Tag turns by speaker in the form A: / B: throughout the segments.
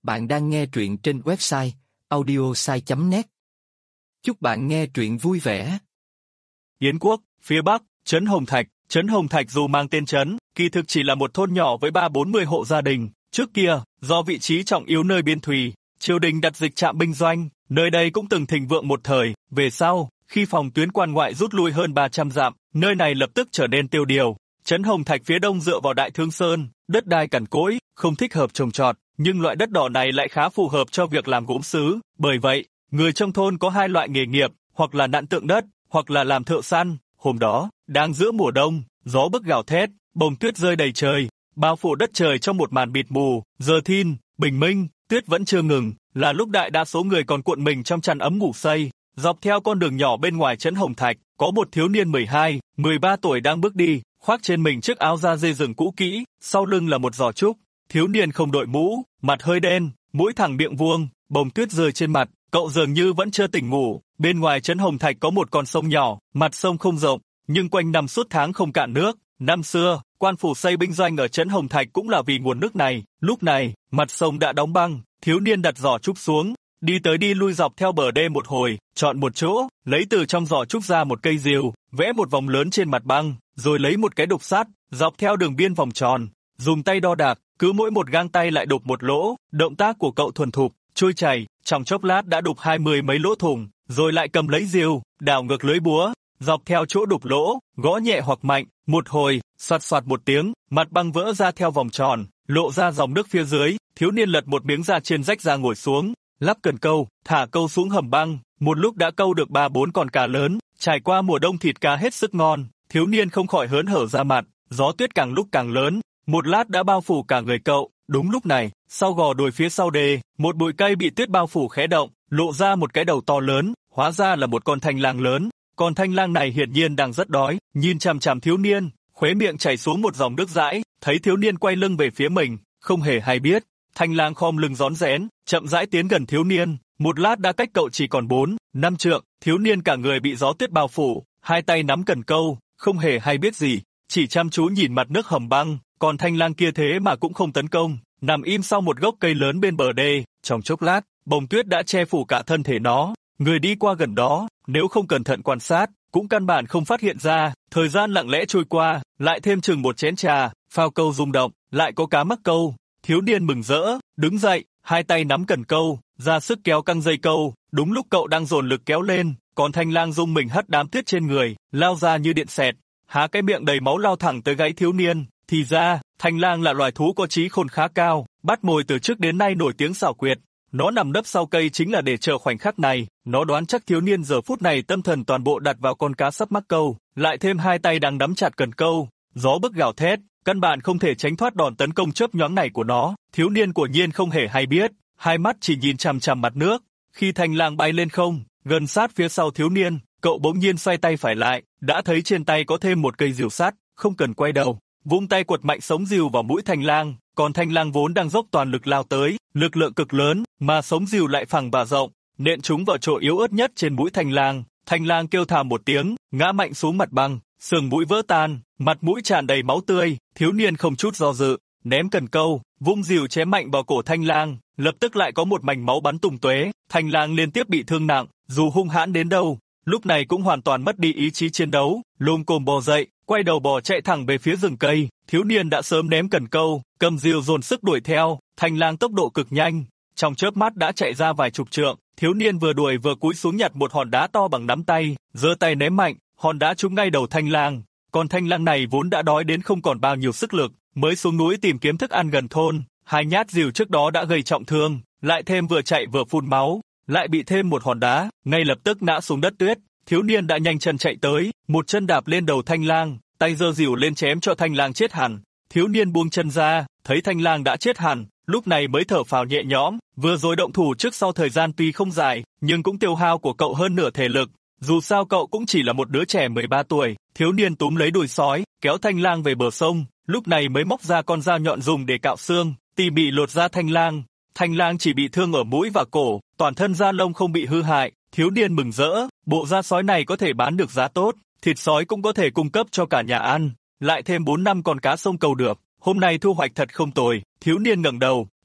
A: Bạn đang nghe truyện trên website audiosai.net. Chúc bạn nghe truyện vui vẻ.
B: Yến quốc, phía Bắc, trấn Hồng Thạch. Trấn Hồng Thạch dù mang tên trấn, kỳ thực chỉ là một thôn nhỏ với 30-40 hộ gia đình. Trước kia, do vị trí trọng yếu nơi biên thùy, triều đình đặt dịch trạm binh doanh, nơi đây cũng từng thịnh vượng một thời. Về sau, khi phòng tuyến quan ngoại rút lui hơn 300 dặm, nơi này lập tức trở nên tiêu điều. Trấn Hồng Thạch phía đông dựa vào Đại Thương Sơn, đất đai cằn cỗi, không thích hợp trồng trọt, nhưng loại đất đỏ này lại khá phù hợp cho việc làm gốm sứ. Bởi vậy, người trong thôn có hai loại nghề nghiệp, hoặc là nặn tượng đất, hoặc là làm thợ săn. Hôm đó, đang giữa mùa đông, gió bấc gào thét, bông tuyết rơi đầy trời, bao phủ đất trời trong một màn bịt mù. Giờ thìn, bình minh, tuyết vẫn chưa ngừng, là lúc đại đa số người còn cuộn mình trong chăn ấm ngủ say. Dọc theo con đường nhỏ bên ngoài trấn Hồng Thạch, có một thiếu niên 12, 13 tuổi đang bước đi, khoác trên mình chiếc áo da dê rừng cũ kỹ, sau lưng là một giỏ trúc. Thiếu niên không đội mũ, mặt hơi đen, mũi thẳng miệng vuông, bông tuyết rơi trên mặt, cậu dường như vẫn chưa tỉnh ngủ. Bên ngoài trấn Hồng Thạch có một con sông nhỏ, mặt sông không rộng, nhưng quanh năm suốt tháng không cạn nước. Năm xưa, quan phủ xây binh doanh ở trấn Hồng Thạch cũng là vì nguồn nước này. Lúc này, mặt sông đã đóng băng, thiếu niên đặt giỏ trúc xuống, đi tới đi lui dọc theo bờ đê một hồi, chọn một chỗ, lấy từ trong giỏ trúc ra một cây rìu, vẽ một vòng lớn trên mặt băng, rồi lấy một cái đục sắt, dọc theo đường biên vòng tròn, dùng tay đo đạc, cứ mỗi một gang tay lại đục một lỗ. Động tác của cậu thuần thục, trôi chảy, trong chốc lát đã đục 20 mấy lỗ thủng, rồi lại cầm lấy rìu, đảo ngược lưới búa, dọc theo chỗ đục lỗ, gõ nhẹ hoặc mạnh, một hồi, xoạt xoạt một tiếng, mặt băng vỡ ra theo vòng tròn, lộ ra dòng nước phía dưới. Thiếu niên lật một miếng da trên rách ra ngồi xuống, lắp cần câu, thả câu xuống hầm băng, một lúc đã câu được 3-4 con cá lớn. Trải qua mùa đông thịt cá hết sức ngon, thiếu niên không khỏi hớn hở ra mặt. Gió tuyết càng lúc càng lớn, một lát đã bao phủ cả người cậu. Đúng lúc này, sau gò đồi phía sau đê, một bụi cây bị tuyết bao phủ khẽ động, lộ ra một cái đầu to lớn, hóa ra là một con thanh lang lớn. Con thanh lang này hiển nhiên đang rất đói, nhìn chằm chằm thiếu niên, khóe miệng chảy xuống một dòng nước dãi. Thấy thiếu niên quay lưng về phía mình, không hề hay biết, thanh lang khom lưng rón rén, chậm rãi tiến gần thiếu niên. Một lát đã cách cậu chỉ còn 4-5 trượng. Thiếu niên cả người bị gió tuyết bao phủ, hai tay nắm cần câu, không hề hay biết gì, chỉ chăm chú nhìn mặt nước hầm băng. Còn thanh lang kia thế mà cũng không tấn công, nằm im sau một gốc cây lớn bên bờ đê. Trong chốc lát, bông tuyết đã che phủ cả thân thể nó. Người đi qua gần đó, nếu không cẩn thận quan sát, cũng căn bản không phát hiện ra. Thời gian lặng lẽ trôi qua, lại thêm chừng một chén trà, phao câu rung động, lại có cá mắc câu. Thiếu niên mừng rỡ, đứng dậy, hai tay nắm cần câu, ra sức kéo căng dây câu. Đúng lúc cậu đang dồn lực kéo lên, còn thanh lang rung mình hất đám tuyết trên người, lao ra như điện xẹt, há cái miệng đầy máu lao thẳng tới gáy thiếu niên. Thì ra, thanh lang là loài thú có trí khôn khá cao, bắt mồi từ trước đến nay nổi tiếng xảo quyệt. Nó nằm nấp sau cây chính là để chờ khoảnh khắc này. Nó đoán chắc thiếu niên giờ phút này tâm thần toàn bộ đặt vào con cá sắp mắc câu, lại thêm hai tay đang nắm chặt cần câu. Gió bấc gào thét, căn bản không thể tránh thoát đòn tấn công chớp nhoáng này của nó. Thiếu niên quả nhiên không hề hay biết, hai mắt chỉ nhìn chằm chằm mặt nước. Khi thanh lang bay lên không, gần sát phía sau thiếu niên, cậu bỗng nhiên xoay tay phải lại, đã thấy trên tay có thêm một cây rìu sắt, không cần quay đầu, vung tay quật mạnh sống rìu vào mũi thanh lang. Còn thanh lang vốn đang dốc toàn lực lao tới, lực lượng cực lớn, mà sống rìu lại phẳng và rộng, nện trúng vào chỗ yếu ớt nhất trên mũi thanh lang. Thanh lang kêu thảm một tiếng, ngã mạnh xuống mặt băng, sườn mũi vỡ tan, mặt mũi tràn đầy máu tươi. Thiếu niên không chút do dự, ném cần câu, vung rìu chém mạnh vào cổ thanh lang, lập tức lại có một mảnh máu bắn tung tóe. Thanh lang liên tiếp bị thương nặng, dù hung hãn đến đâu, lúc này cũng hoàn toàn mất đi ý chí chiến đấu, lồm cồm bò dậy, quay đầu bò chạy thẳng về phía rừng cây. Thiếu niên đã sớm ném cần câu, cầm rìu dồn sức đuổi theo. Thanh lang tốc độ cực nhanh, trong chớp mắt đã chạy ra vài chục trượng. Thiếu niên vừa đuổi vừa cúi xuống nhặt một hòn đá to bằng nắm tay, giơ tay ném mạnh, hòn đá trúng ngay đầu thanh lang. Còn thanh lang này vốn đã đói đến không còn bao nhiêu sức lực, mới xuống núi tìm kiếm thức ăn gần thôn. Hai nhát rìu trước đó đã gây trọng thương, lại thêm vừa chạy vừa phun máu, lại bị thêm một hòn đá, ngay lập tức ngã xuống đất tuyết. Thiếu niên đã nhanh chân chạy tới, một chân đạp lên đầu thanh lang, tay giơ rìu lên chém cho thanh lang chết hẳn. Thiếu niên buông chân ra, thấy thanh lang đã chết hẳn, lúc này mới thở phào nhẹ nhõm. Vừa rồi động thủ trước sau thời gian tuy không dài, nhưng cũng tiêu hao của cậu hơn nửa thể lực. Dù sao cậu cũng chỉ là một đứa trẻ 13 tuổi. Thiếu niên túm lấy đuôi sói, kéo thanh lang về bờ sông, lúc này mới móc ra con dao nhọn dùng để cạo xương, tỉ mỉ lột da thanh lang. Thanh lang chỉ bị thương ở mũi và cổ, toàn thân da lông không bị hư hại. Thiếu niên mừng rỡ, bộ da sói này có thể bán được giá tốt, thịt sói cũng có thể cung cấp cho cả nhà ăn, lại thêm 4 năm con cá sông cầu được. Hôm nay thu hoạch thật không tồi. Thiếu niên ngẩng đầu,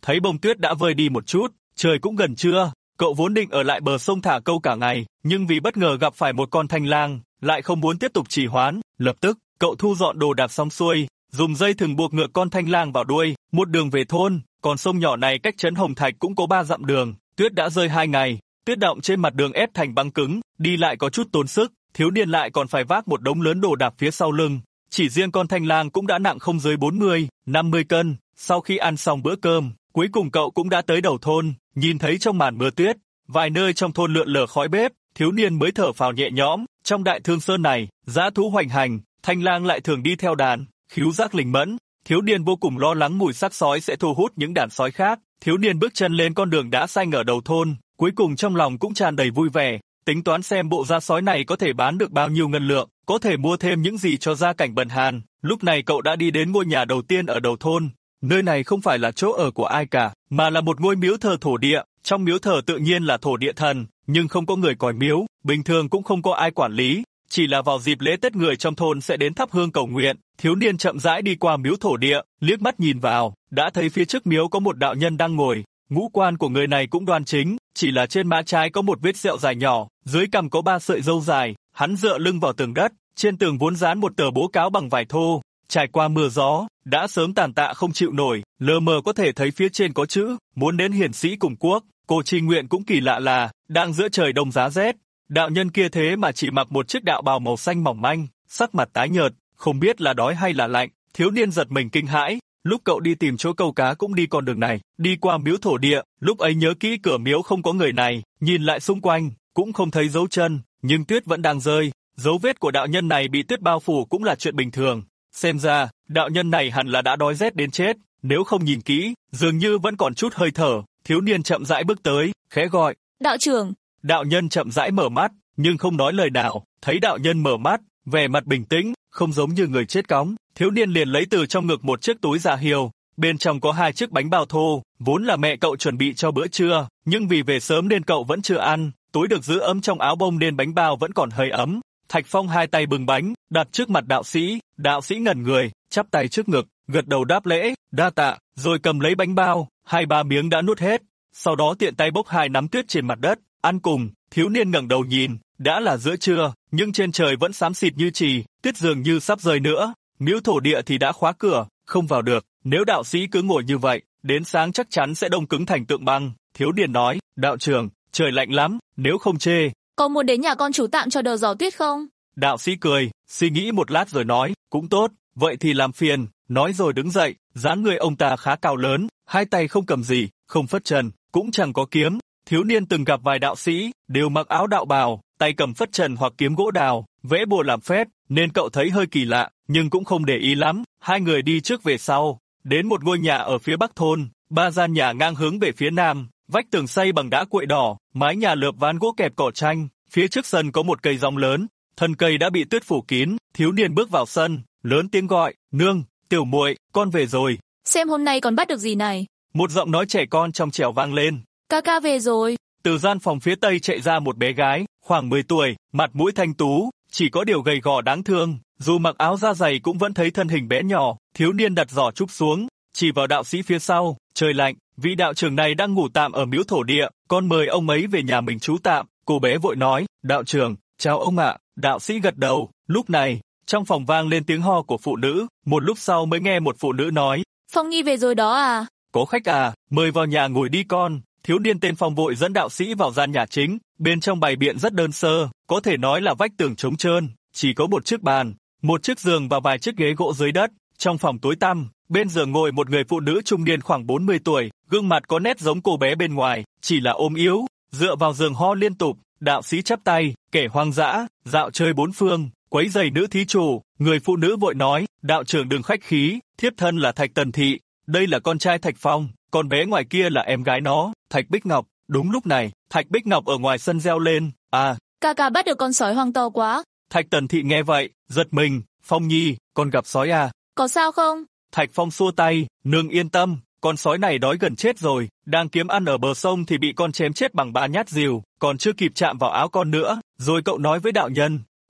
B: thấy bông tuyết đã vơi đi một chút, trời cũng gần trưa, cậu vốn định ở lại bờ sông thả câu cả ngày, nhưng vì bất ngờ gặp phải một con thanh lang, lại không muốn tiếp tục trì hoãn, lập tức, cậu thu dọn đồ đạc xong xuôi, dùng dây thừng buộc ngựa con thanh lang vào đuôi, một đường về thôn, còn sông nhỏ này cách trấn Hồng Thạch cũng có 3 dặm đường, tuyết đã rơi 2 ngày, tuyết đọng trên mặt đường ép thành băng cứng, đi lại có chút tốn sức, thiếu niên lại còn phải vác một đống lớn đồ đạc phía sau lưng, chỉ riêng con thanh lang cũng đã nặng không dưới 40-50 cân, sau khi ăn xong bữa cơm, cuối cùng cậu cũng đã tới đầu thôn, nhìn thấy trong màn mưa tuyết, vài nơi trong thôn lượn lờ khói bếp, thiếu niên mới thở phào nhẹ nhõm, trong đại thương sơn này, dã thú hoành hành, thanh lang lại thường đi theo đàn, khứu giác linh mẫn, thiếu niên vô cùng lo lắng mùi xác sói sẽ thu hút những đàn sói khác, thiếu niên bước chân lên con đường đá xanh ở đầu thôn, cuối cùng trong lòng cũng tràn đầy vui vẻ, tính toán xem bộ da sói này có thể bán được bao nhiêu ngân lượng, có thể mua thêm những gì cho gia cảnh bần hàn. Lúc này cậu đã đi đến ngôi nhà đầu tiên ở đầu thôn. Nơi này không phải là chỗ ở của ai cả, mà là một ngôi miếu thờ thổ địa. Trong miếu thờ tự nhiên là thổ địa thần, nhưng không có người còi miếu, bình thường cũng không có ai quản lý. Chỉ là vào dịp lễ Tết người trong thôn sẽ đến thắp hương cầu nguyện. Thiếu niên chậm rãi đi qua miếu thổ địa, liếc mắt nhìn vào, đã thấy phía trước miếu có một đạo nhân đang ngồi. Ngũ quan của người này cũng đoan chính, chỉ là trên má trái có một vết sẹo dài nhỏ, dưới cằm có 3 sợi râu dài, hắn dựa lưng vào tường đất, trên tường vốn dán một tờ bố cáo bằng vải thô, trải qua mưa gió, đã sớm tàn tạ không chịu nổi, lờ mờ có thể thấy phía trên có chữ, muốn đến hiển sĩ cùng quốc. Cô tri nguyện cũng kỳ lạ là, đang giữa trời đông giá rét, đạo nhân kia thế mà chỉ mặc một chiếc đạo bào màu xanh mỏng manh, sắc mặt tái nhợt, không biết là đói hay là lạnh, thiếu niên giật mình kinh hãi. Lúc cậu đi tìm chỗ câu cá cũng đi con đường này, đi qua miếu thổ địa, lúc ấy nhớ kỹ cửa miếu không có người này, nhìn lại xung quanh, cũng không thấy dấu chân, nhưng tuyết vẫn đang rơi, dấu vết của đạo nhân này bị tuyết bao phủ cũng là chuyện bình thường. Xem ra, đạo nhân này hẳn là đã đói rét đến chết, nếu không nhìn kỹ, dường như vẫn còn chút hơi thở, thiếu niên chậm rãi bước tới, khẽ gọi,
C: đạo trưởng.
B: Đạo nhân chậm rãi mở mắt, nhưng không nói lời nào, thấy đạo nhân mở mắt, vẻ mặt bình tĩnh, không giống như người chết cóng. Thiếu niên liền lấy từ trong ngực một chiếc túi giả hiều, bên trong có 2 chiếc bánh bao thô, vốn là mẹ cậu chuẩn bị cho bữa trưa, nhưng vì về sớm nên cậu vẫn chưa ăn, túi được giữ ấm trong áo bông nên bánh bao vẫn còn hơi ấm. Thạch Phong 2 tay bưng bánh, đặt trước mặt đạo sĩ ngẩn người, chắp tay trước ngực, gật đầu đáp lễ, đa tạ, rồi cầm lấy bánh bao, 2-3 miếng đã nuốt hết, sau đó tiện tay bốc 2 nắm tuyết trên mặt đất, ăn cùng. Thiếu niên ngẩng đầu nhìn, đã là giữa trưa, nhưng trên trời vẫn xám xịt như chì, tuyết dường như sắp rơi nữa. Miếu thổ địa thì đã khóa cửa, không vào được, nếu đạo sĩ cứ ngồi như vậy, đến sáng chắc chắn sẽ đông cứng thành tượng băng. Thiếu niên nói, đạo trưởng, trời lạnh lắm, nếu không chê.
C: Có muốn đến nhà con chủ tạm cho đỡ gió tuyết không?
B: Đạo sĩ cười, suy nghĩ một lát rồi nói, cũng tốt, vậy thì làm phiền, nói rồi đứng dậy, dáng người ông ta khá cao lớn, 2 tay không cầm gì, không phất trần, cũng chẳng có kiếm. Thiếu niên từng gặp vài đạo sĩ, đều mặc áo đạo bào, tay cầm phất trần hoặc kiếm gỗ đào, vẽ bùa làm phép, nên cậu thấy hơi kỳ lạ, nhưng cũng không để ý lắm. 2 người đi trước về sau, đến một ngôi nhà ở phía bắc thôn, 3 gian nhà ngang hướng về phía nam, vách tường xây bằng đá cuội đỏ, mái nhà lợp ván gỗ kẹp cỏ tranh, phía trước sân có một cây rong lớn, thân cây đã bị tuyết phủ kín. Thiếu niên bước vào sân, lớn tiếng gọi, nương, tiểu muội, con về rồi.
C: Xem hôm nay còn bắt được gì này.
B: Một giọng nói trẻ con trong trẻo vang lên.
C: Ca ca về rồi.
B: Từ gian phòng phía tây chạy ra một bé gái, khoảng 10 tuổi, mặt mũi thanh tú, chỉ có điều gầy gò đáng thương, dù mặc áo da dày cũng vẫn thấy thân hình bé nhỏ. Thiếu niên đặt giỏ trúc xuống, chỉ vào đạo sĩ phía sau, trời lạnh, vị đạo trưởng này đang ngủ tạm ở miếu thổ địa, con mời ông ấy về nhà mình trú tạm. Cô bé vội nói, đạo trưởng, chào ông ạ. Đạo sĩ gật đầu. Lúc này, trong phòng vang lên tiếng ho của phụ nữ, một lúc sau mới nghe một phụ nữ nói,
C: Phong Nhi về rồi đó à?
B: Có khách à, mời vào nhà ngồi đi con. Thiếu niên tên Phong vội dẫn đạo sĩ vào gian nhà chính, bên trong bày biện rất đơn sơ, có thể nói là vách tường trống trơn, chỉ có một chiếc bàn, một chiếc giường và vài chiếc ghế gỗ dưới đất. Trong phòng tối tăm, bên giường ngồi một người phụ nữ trung niên khoảng 40 tuổi, gương mặt có nét giống cô bé bên ngoài, chỉ là ốm yếu, dựa vào giường ho liên tục. Đạo sĩ chắp tay, kẻ hoang dã, dạo chơi bốn phương, quấy rầy nữ thí chủ. Người phụ nữ vội nói, đạo trưởng đừng khách khí, thiếp thân là Thạch Tần Thị, đây là con trai Thạch Phong, con bé ngoài kia là em gái nó, Thạch Bích Ngọc. Đúng lúc này, Thạch Bích Ngọc ở ngoài sân reo lên, à,
C: ca ca bắt được con sói hoang to quá.
B: Thạch Tần Thị nghe vậy, giật mình, Phong Nhi, con gặp sói à?
C: Có sao không?
B: Thạch Phong xua tay, nương yên tâm, con sói này đói gần chết rồi, đang kiếm ăn ở bờ sông thì bị con chém chết bằng 3 nhát rìu, còn chưa kịp chạm vào áo con nữa. Rồi cậu nói với đạo nhân,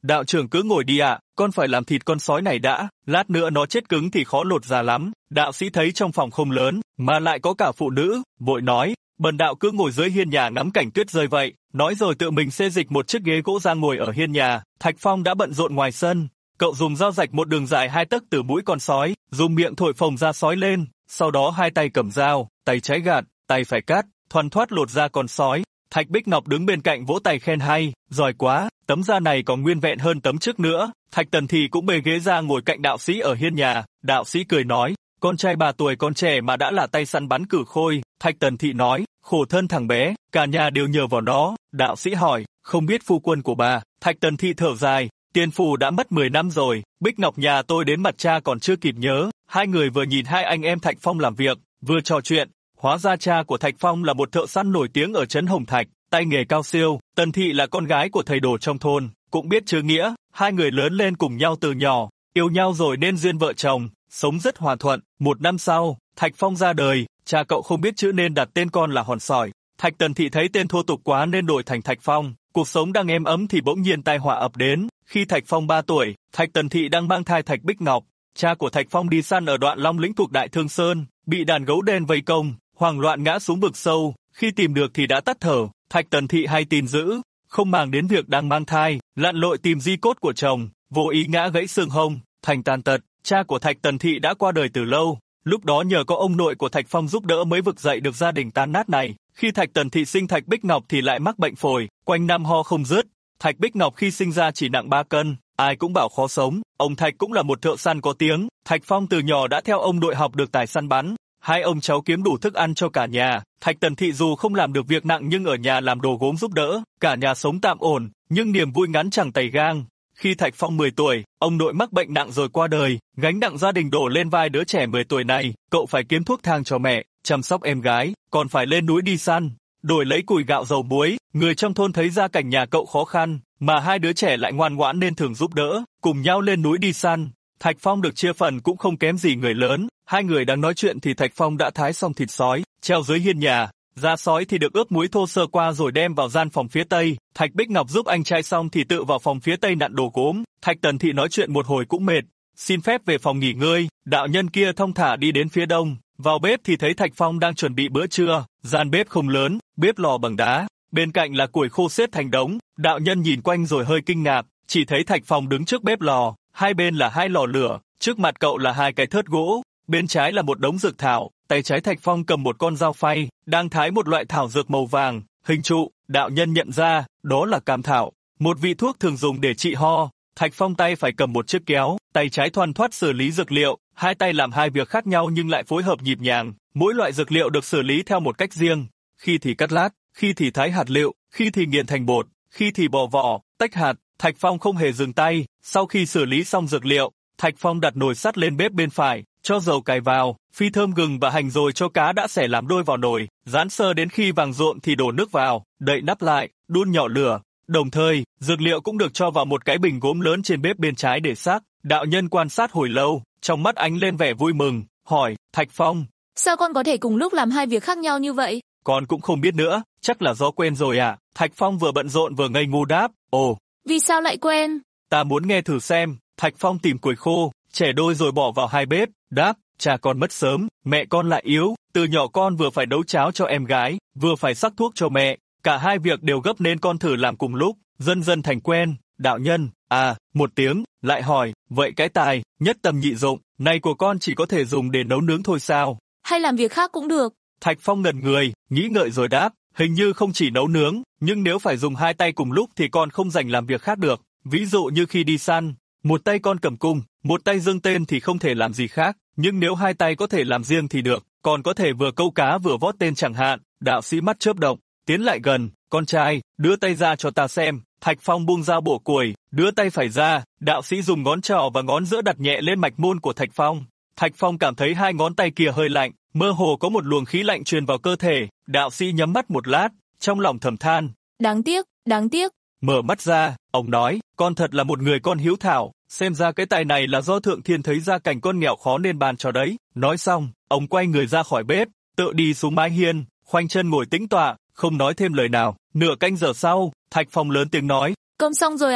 B: đạo trưởng cứ ngồi đi ạ, con phải làm thịt con sói này đã, lát nữa nó chết cứng thì khó lột ra lắm. Đạo sĩ thấy trong phòng không lớn, mà lại có cả phụ nữ, vội nói, bần đạo cứ ngồi dưới hiên nhà ngắm cảnh tuyết rơi vậy, nói rồi tự mình xê dịch một chiếc ghế gỗ ra ngồi ở hiên nhà. Thạch Phong đã bận rộn ngoài sân, cậu dùng dao rạch một đường dài 2 tấc từ mũi con sói, dùng miệng thổi phồng da sói lên, sau đó hai tay cầm dao, tay trái gạt, tay phải cắt, thoăn thoắt lột da con sói. Thạch Bích Ngọc đứng bên cạnh vỗ tay khen hay, giỏi quá, tấm da này còn nguyên vẹn hơn tấm trước nữa. Thạch Tần Thị cũng bê ghế ra ngồi cạnh đạo sĩ ở hiên nhà, đạo sĩ cười nói, con trai 3 tuổi còn trẻ mà đã là tay săn bắn cử khôi. Thạch Tần Thị nói, khổ thân thằng bé, cả nhà đều nhờ vào nó. Đạo sĩ hỏi, không biết phu quân của bà? Thạch Tần Thị thở dài, tiền phù đã mất 10 năm rồi, Bích Ngọc nhà tôi đến mặt cha còn chưa kịp nhớ. Hai người vừa nhìn hai anh em Thạch Phong làm việc, vừa trò chuyện. Hóa ra cha của Thạch Phong là một thợ săn nổi tiếng ở trấn Hồng Thạch, tay nghề cao siêu. Tần Thị là con gái của thầy đồ trong thôn, cũng biết chữ nghĩa. Hai người lớn lên cùng nhau từ nhỏ, yêu nhau rồi nên duyên vợ chồng, sống rất hòa thuận. 1 năm sau, Thạch Phong ra đời, cha cậu không biết chữ nên đặt tên con là Hòn Sỏi. Thạch Tần Thị thấy tên thô tục quá nên đổi thành Thạch Phong. Cuộc sống đang êm ấm thì bỗng nhiên tai họa ập đến. Khi Thạch Phong 3 tuổi, Thạch Tần Thị đang mang thai Thạch Bích Ngọc. Cha của Thạch Phong đi săn ở đoạn Long Lĩnh thuộc Đại Thương Sơn, bị đàn gấu đen vây công, hoảng loạn ngã xuống vực sâu. Khi tìm được thì đã tắt thở. Thạch Tần Thị hay tin dữ, không màng đến việc đang mang thai, lặn lội tìm di cốt của chồng, vô ý ngã gãy xương hông, thành tàn tật. Cha của Thạch Tần Thị đã qua đời từ lâu, lúc đó nhờ có ông nội của Thạch Phong giúp đỡ mới vực dậy được gia đình tan nát này. Khi Thạch Tần Thị sinh Thạch Bích Ngọc thì lại mắc bệnh phổi, quanh năm ho không dứt. Thạch Bích Ngọc khi sinh ra chỉ nặng 3 cân, ai cũng bảo khó sống. Ông Thạch cũng là một thợ săn có tiếng, Thạch Phong từ nhỏ đã theo ông nội học được tài săn bắn. Hai ông cháu kiếm đủ thức ăn cho cả nhà. Thạch Tần Thị dù không làm được việc nặng nhưng ở nhà làm đồ gốm giúp đỡ, cả nhà sống tạm ổn, nhưng niềm vui ngắn chẳng tày gang. Khi Thạch Phong 10 tuổi, ông nội mắc bệnh nặng rồi qua đời, gánh nặng gia đình đổ lên vai đứa trẻ 10 tuổi này, cậu phải kiếm thuốc thang cho mẹ, chăm sóc em gái, còn phải lên núi đi săn, đổi lấy củi gạo dầu muối. Người trong thôn thấy gia cảnh nhà cậu khó khăn, mà hai đứa trẻ lại ngoan ngoãn nên thường giúp đỡ, cùng nhau lên núi đi săn. Thạch Phong được chia phần cũng không kém gì người lớn. Hai người đang nói chuyện thì Thạch Phong đã thái xong thịt sói, treo dưới hiên nhà. Da sói thì được ướp muối thô sơ qua rồi đem vào gian phòng phía tây. Thạch Bích Ngọc giúp anh trai xong thì tự vào phòng phía tây nặn đồ gốm. Thạch Tần Thị nói chuyện một hồi cũng mệt, xin phép về phòng nghỉ ngơi. Đạo nhân kia thong thả đi đến phía đông, vào bếp thì thấy Thạch Phong đang chuẩn bị bữa trưa. Gian bếp không lớn, bếp lò bằng đá, bên cạnh là củi khô xếp thành đống. Đạo nhân nhìn quanh rồi hơi kinh ngạc, chỉ thấy Thạch Phong đứng trước bếp lò, hai bên là 2 lò lửa, trước mặt cậu là 2 cái thớt gỗ, bên trái là một đống dược thảo. Tay trái Thạch Phong cầm một con dao phay, đang thái một loại thảo dược màu vàng, hình trụ. Đạo nhân nhận ra, đó là cam thảo, một vị thuốc thường dùng để trị ho. Thạch Phong tay phải cầm một chiếc kéo, tay trái thoăn thoắt xử lý dược liệu, hai tay làm 2 việc khác nhau nhưng lại phối hợp nhịp nhàng. Mỗi loại dược liệu được xử lý theo một cách riêng, khi thì cắt lát, khi thì thái hạt liệu, khi thì nghiền thành bột, khi thì bỏ vỏ, tách hạt. Thạch Phong không hề dừng tay. Sau khi xử lý xong dược liệu, Thạch Phong đặt nồi sắt lên bếp bên phải, cho dầu cải vào, phi thơm gừng và hành rồi cho cá đã xẻ làm đôi vào nồi, rán sơ đến khi vàng rộm thì đổ nước vào, đậy nắp lại, đun nhỏ lửa. Đồng thời, dược liệu cũng được cho vào một cái bình gốm lớn trên bếp bên trái để xác. Đạo nhân quan sát hồi lâu, trong mắt ánh lên vẻ vui mừng, hỏi, Thạch Phong,
C: sao con có thể cùng lúc làm 2 việc khác nhau như vậy?
B: Con cũng không biết nữa, chắc là do quen rồi à? Thạch Phong vừa bận rộn vừa ngây ngu đáp, ồ.
C: Vì sao lại quen?
B: Ta muốn nghe thử xem. Thạch Phong tìm củi khô, chẻ đôi rồi bỏ vào 2 bếp, đáp, cha con mất sớm, mẹ con lại yếu, từ nhỏ con vừa phải nấu cháo cho em gái, vừa phải sắc thuốc cho mẹ, cả 2 việc đều gấp nên con thử làm cùng lúc, dần dần thành quen. Đạo nhân, một tiếng, lại hỏi, vậy cái tài, nhất tâm nhị dụng, này của con chỉ có thể dùng để nấu nướng thôi sao?
C: Hay làm việc khác cũng được?
B: Thạch Phong ngẩn người, nghĩ ngợi rồi đáp, hình như không chỉ nấu nướng, nhưng nếu phải dùng 2 tay cùng lúc thì con không rảnh làm việc khác được. Ví dụ như khi đi săn, một tay con cầm cung, một tay giương tên thì không thể làm gì khác, nhưng nếu 2 tay có thể làm riêng thì được, còn có thể vừa câu cá vừa vót tên chẳng hạn. Đạo sĩ mắt chớp động, tiến lại gần, con trai, đưa tay ra cho ta xem. Thạch Phong buông dao bổ củi, đưa tay phải ra, đạo sĩ dùng ngón trỏ và ngón giữa đặt nhẹ lên mạch môn của Thạch Phong. Thạch Phong cảm thấy 2 ngón tay kia hơi lạnh, mơ hồ có một luồng khí lạnh truyền vào cơ thể. Đạo sĩ nhắm mắt một lát, trong lòng thầm than,
C: đáng tiếc, đáng tiếc.
B: Mở mắt ra, ông nói, con thật là một người con hiếu thảo, xem ra cái tài này là do Thượng Thiên thấy gia cảnh con nghèo khó nên ban cho đấy. Nói xong, ông quay người ra khỏi bếp, tự đi xuống mái hiên, khoanh chân ngồi tĩnh tọa, không nói thêm lời nào. Nửa canh giờ sau, Thạch Phong lớn tiếng nói,
C: cơm xong rồi ạ.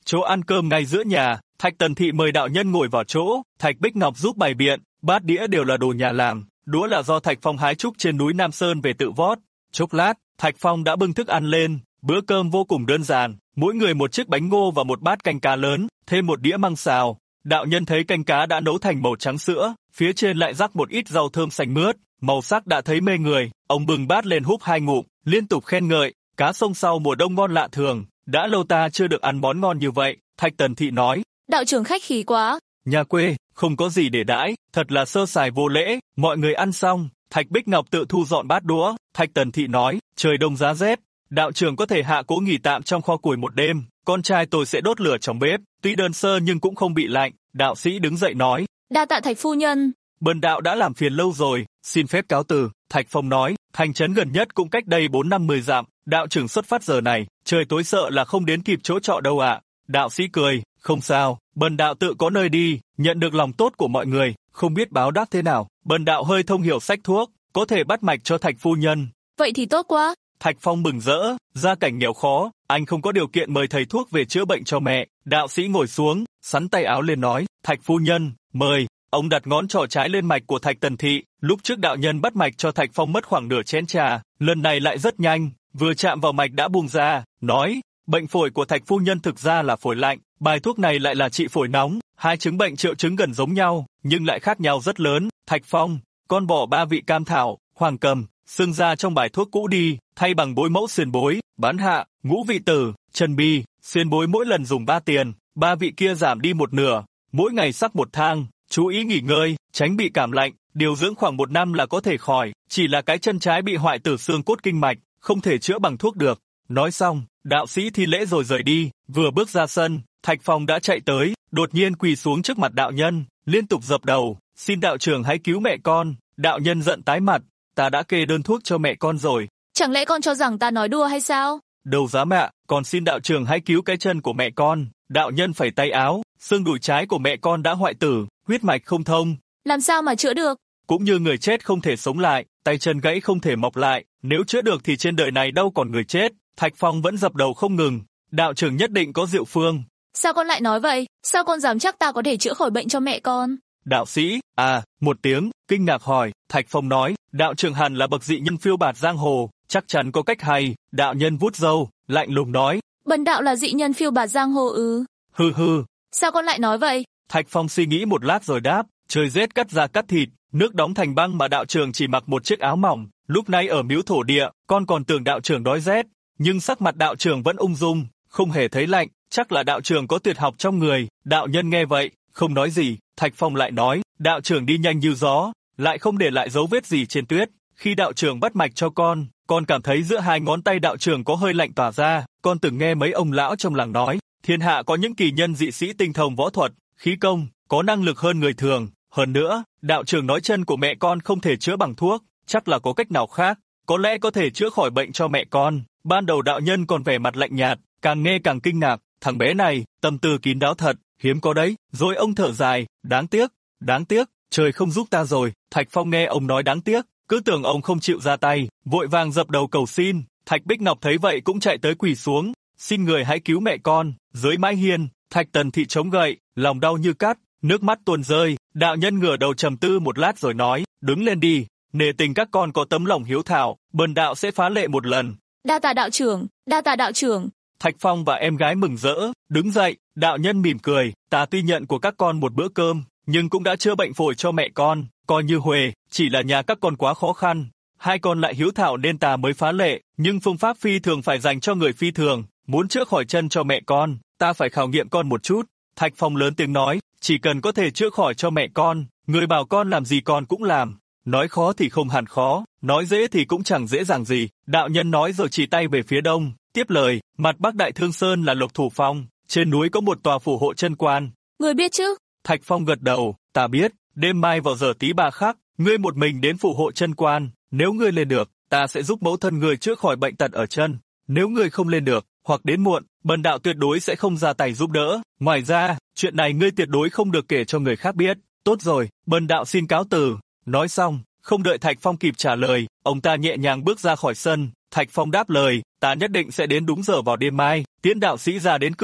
B: chỗ ăn cơm ngay giữa nhà, Thạch Tần Thị mời đạo nhân ngồi vào chỗ, Thạch Bích Ngọc giúp bày biện, bát đĩa đều là đồ nhà làm, đũa là do Thạch Phong hái trúc trên núi Nam Sơn về tự vót. Chốc lát, Thạch Phong đã bưng thức ăn lên, bữa cơm vô cùng đơn giản, mỗi người một chiếc bánh ngô và một bát canh cá lớn, thêm một đĩa măng xào. Đạo nhân thấy canh cá đã nấu thành màu trắng sữa, phía trên lại rắc một ít rau thơm xanh mướt, màu sắc đã thấy mê người, ông bừng bát lên húp 2 ngụm, liên tục khen ngợi, cá sông sau mùa đông ngon lạ thường, đã lâu ta chưa được ăn món ngon như vậy. Thạch Tần Thị nói,
C: Đạo trưởng khách khí quá.
B: Nhà quê, không có gì để đãi, thật là sơ sài vô lễ. Mọi người ăn xong, Thạch Bích Ngọc tự thu dọn bát đũa, Thạch Tần Thị nói, trời đông giá rét, đạo trưởng có thể hạ cố nghỉ tạm trong kho củi một đêm, con trai tôi sẽ đốt lửa trong bếp, tuy đơn sơ nhưng cũng không bị lạnh. Đạo sĩ đứng dậy nói,
C: Đa tạ Thạch phu nhân.
B: Bần đạo đã làm phiền lâu rồi, xin phép cáo từ. Thạch Phong nói, thành trấn gần nhất cũng cách đây 4-50 dặm, đạo trưởng xuất phát giờ này, trời tối sợ là không đến kịp chỗ trọ đâu ạ. Đạo sĩ cười, không sao, bần đạo tự có nơi đi, nhận được lòng tốt của mọi người, không biết báo đáp thế nào, bần đạo hơi thông hiểu sách thuốc, có thể bắt mạch cho Thạch phu nhân.
C: Vậy thì tốt quá.
B: Thạch Phong mừng rỡ, gia cảnh nghèo khó, anh không có điều kiện mời thầy thuốc về chữa bệnh cho mẹ. Đạo sĩ ngồi xuống, sắn tay áo lên nói, Thạch phu nhân, mời. Ông đặt ngón trỏ trái lên mạch của Thạch Tần Thị, lúc trước đạo nhân bắt mạch cho Thạch Phong mất khoảng nửa chén trà, lần này lại rất nhanh, vừa chạm vào mạch đã buông ra, nói, bệnh phổi của Thạch phu nhân thực ra là phổi lạnh, bài thuốc này lại là trị phổi nóng, hai chứng bệnh triệu chứng gần giống nhau, nhưng lại khác nhau rất lớn. Thạch Phong, con bỏ 3 vị cam thảo, hoàng cầm, xương ra trong bài thuốc cũ đi, thay bằng bối mẫu xuyên bối, bán hạ, ngũ vị tử, trần bi, xuyên bối mỗi lần dùng 3 tiền, 3 vị kia giảm đi một nửa, mỗi ngày sắc 1 thang. Chú ý nghỉ ngơi, tránh bị cảm lạnh, điều dưỡng khoảng 1 năm là có thể khỏi, chỉ là cái chân trái bị hoại tử xương cốt kinh mạch, không thể chữa bằng thuốc được. Nói xong, đạo sĩ thi lễ rồi rời đi, vừa bước ra sân, Thạch Phong đã chạy tới, đột nhiên quỳ xuống trước mặt đạo nhân, liên tục dập đầu, xin đạo trưởng hãy cứu mẹ con. Đạo nhân giận tái mặt, ta đã kê đơn thuốc cho mẹ con rồi.
C: Chẳng lẽ con cho rằng ta nói đùa hay sao?
B: Đâu dám ạ, còn xin đạo trưởng hãy cứu cái chân của mẹ con. Đạo nhân phẩy tay áo, xương đùi trái của mẹ con đã hoại tử, huyết mạch không thông.
C: Làm sao mà chữa được?
B: Cũng như người chết không thể sống lại, tay chân gãy không thể mọc lại, nếu chữa được thì trên đời này đâu còn người chết. Thạch Phong vẫn dập đầu không ngừng, đạo trưởng nhất định có diệu phương.
C: Sao con lại nói vậy? Sao con dám chắc ta có thể chữa khỏi bệnh cho mẹ con?
B: Đạo sĩ, một tiếng, kinh ngạc hỏi. Thạch Phong nói, đạo trưởng hẳn là bậc dị nhân phiêu bạt giang hồ, chắc chắn có cách hay. Đạo nhân vuốt râu, lạnh lùng nói,
C: Bần đạo là dị nhân phiêu bạt giang hồ ư?
B: Hừ hừ.
C: Sao con lại nói vậy?
B: Thạch Phong suy nghĩ một lát rồi đáp, trời rét cắt da cắt thịt, nước đóng thành băng mà đạo trưởng chỉ mặc một chiếc áo mỏng, lúc nãy ở miếu thổ địa, con còn tưởng đạo trưởng đói rét, nhưng sắc mặt đạo trưởng vẫn ung dung, không hề thấy lạnh, chắc là đạo trưởng có tuyệt học trong người. Đạo nhân nghe vậy, không nói gì. Thạch Phong lại nói, đạo trưởng đi nhanh như gió, lại không để lại dấu vết gì trên tuyết. Khi đạo trưởng bắt mạch cho con cảm thấy giữa 2 ngón tay đạo trưởng có hơi lạnh tỏa ra. Con từng nghe mấy ông lão trong làng nói, thiên hạ có những kỳ nhân dị sĩ tinh thông võ thuật, khí công, có năng lực hơn người thường. Hơn nữa, đạo trưởng nói chân của mẹ con không thể chữa bằng thuốc, chắc là có cách nào khác, có lẽ có thể chữa khỏi bệnh cho mẹ con. Ban đầu đạo nhân còn vẻ mặt lạnh nhạt, càng nghe càng kinh ngạc, thằng bé này, tâm tư kín đáo thật, hiếm có đấy. Rồi ông thở dài, đáng tiếc, trời không giúp ta rồi. Thạch Phong nghe ông nói đáng tiếc, cứ tưởng ông không chịu ra tay, vội vàng dập đầu cầu xin. Thạch Bích Ngọc thấy vậy cũng chạy tới quỳ xuống, xin người hãy cứu mẹ con. Dưới mái hiên, Thạch Tần Thị chống gậy, lòng đau như cắt, nước mắt tuôn rơi. Đạo nhân ngửa đầu trầm tư một lát rồi nói, đứng lên đi, nể tình các con có tấm lòng hiếu thảo, bần đạo sẽ phá lệ một lần.
C: Đa tạ đạo trưởng, đa tạ đạo trưởng.
B: Thạch Phong và em gái mừng rỡ, đứng dậy. Đạo nhân mỉm cười, ta tuy nhận của các con một bữa cơm, nhưng cũng đã chữa bệnh phổi cho mẹ con, coi như huề, chỉ là nhà các con quá khó khăn, 2 con lại hiếu thảo nên ta mới phá lệ, nhưng phương pháp phi thường phải dành cho người phi thường, muốn chữa khỏi chân cho mẹ con, ta phải khảo nghiệm con một chút. Thạch Phong lớn tiếng nói, chỉ cần có thể chữa khỏi cho mẹ con, người bảo con làm gì con cũng làm, nói khó thì không hẳn khó, nói dễ thì cũng chẳng dễ dàng gì. Đạo nhân nói rồi chỉ tay về phía đông, tiếp lời, mặt bắc Đại Thương Sơn là Lộc Thủ Phong, trên núi có một tòa phủ hộ chân quan.
C: Người biết chứ?
B: Thạch Phong gật đầu, ta biết, đêm mai vào giờ tí 3 khắc, ngươi một mình đến phủ hộ chân quan, nếu ngươi lên được, ta sẽ giúp mẫu thân ngươi chữa khỏi bệnh tật ở chân, nếu ngươi không lên được, hoặc đến muộn, bần đạo tuyệt đối sẽ không ra tay giúp đỡ, ngoài ra, chuyện này ngươi tuyệt đối không được kể cho người khác biết. Tốt rồi, bần đạo xin cáo từ. Nói xong, không đợi Thạch Phong kịp trả lời, ông ta nhẹ nhàng bước ra khỏi sân. Thạch Phong đáp lời, ta nhất định sẽ đến đúng giờ vào đêm mai, tiễn đạo sĩ ra đến cửa.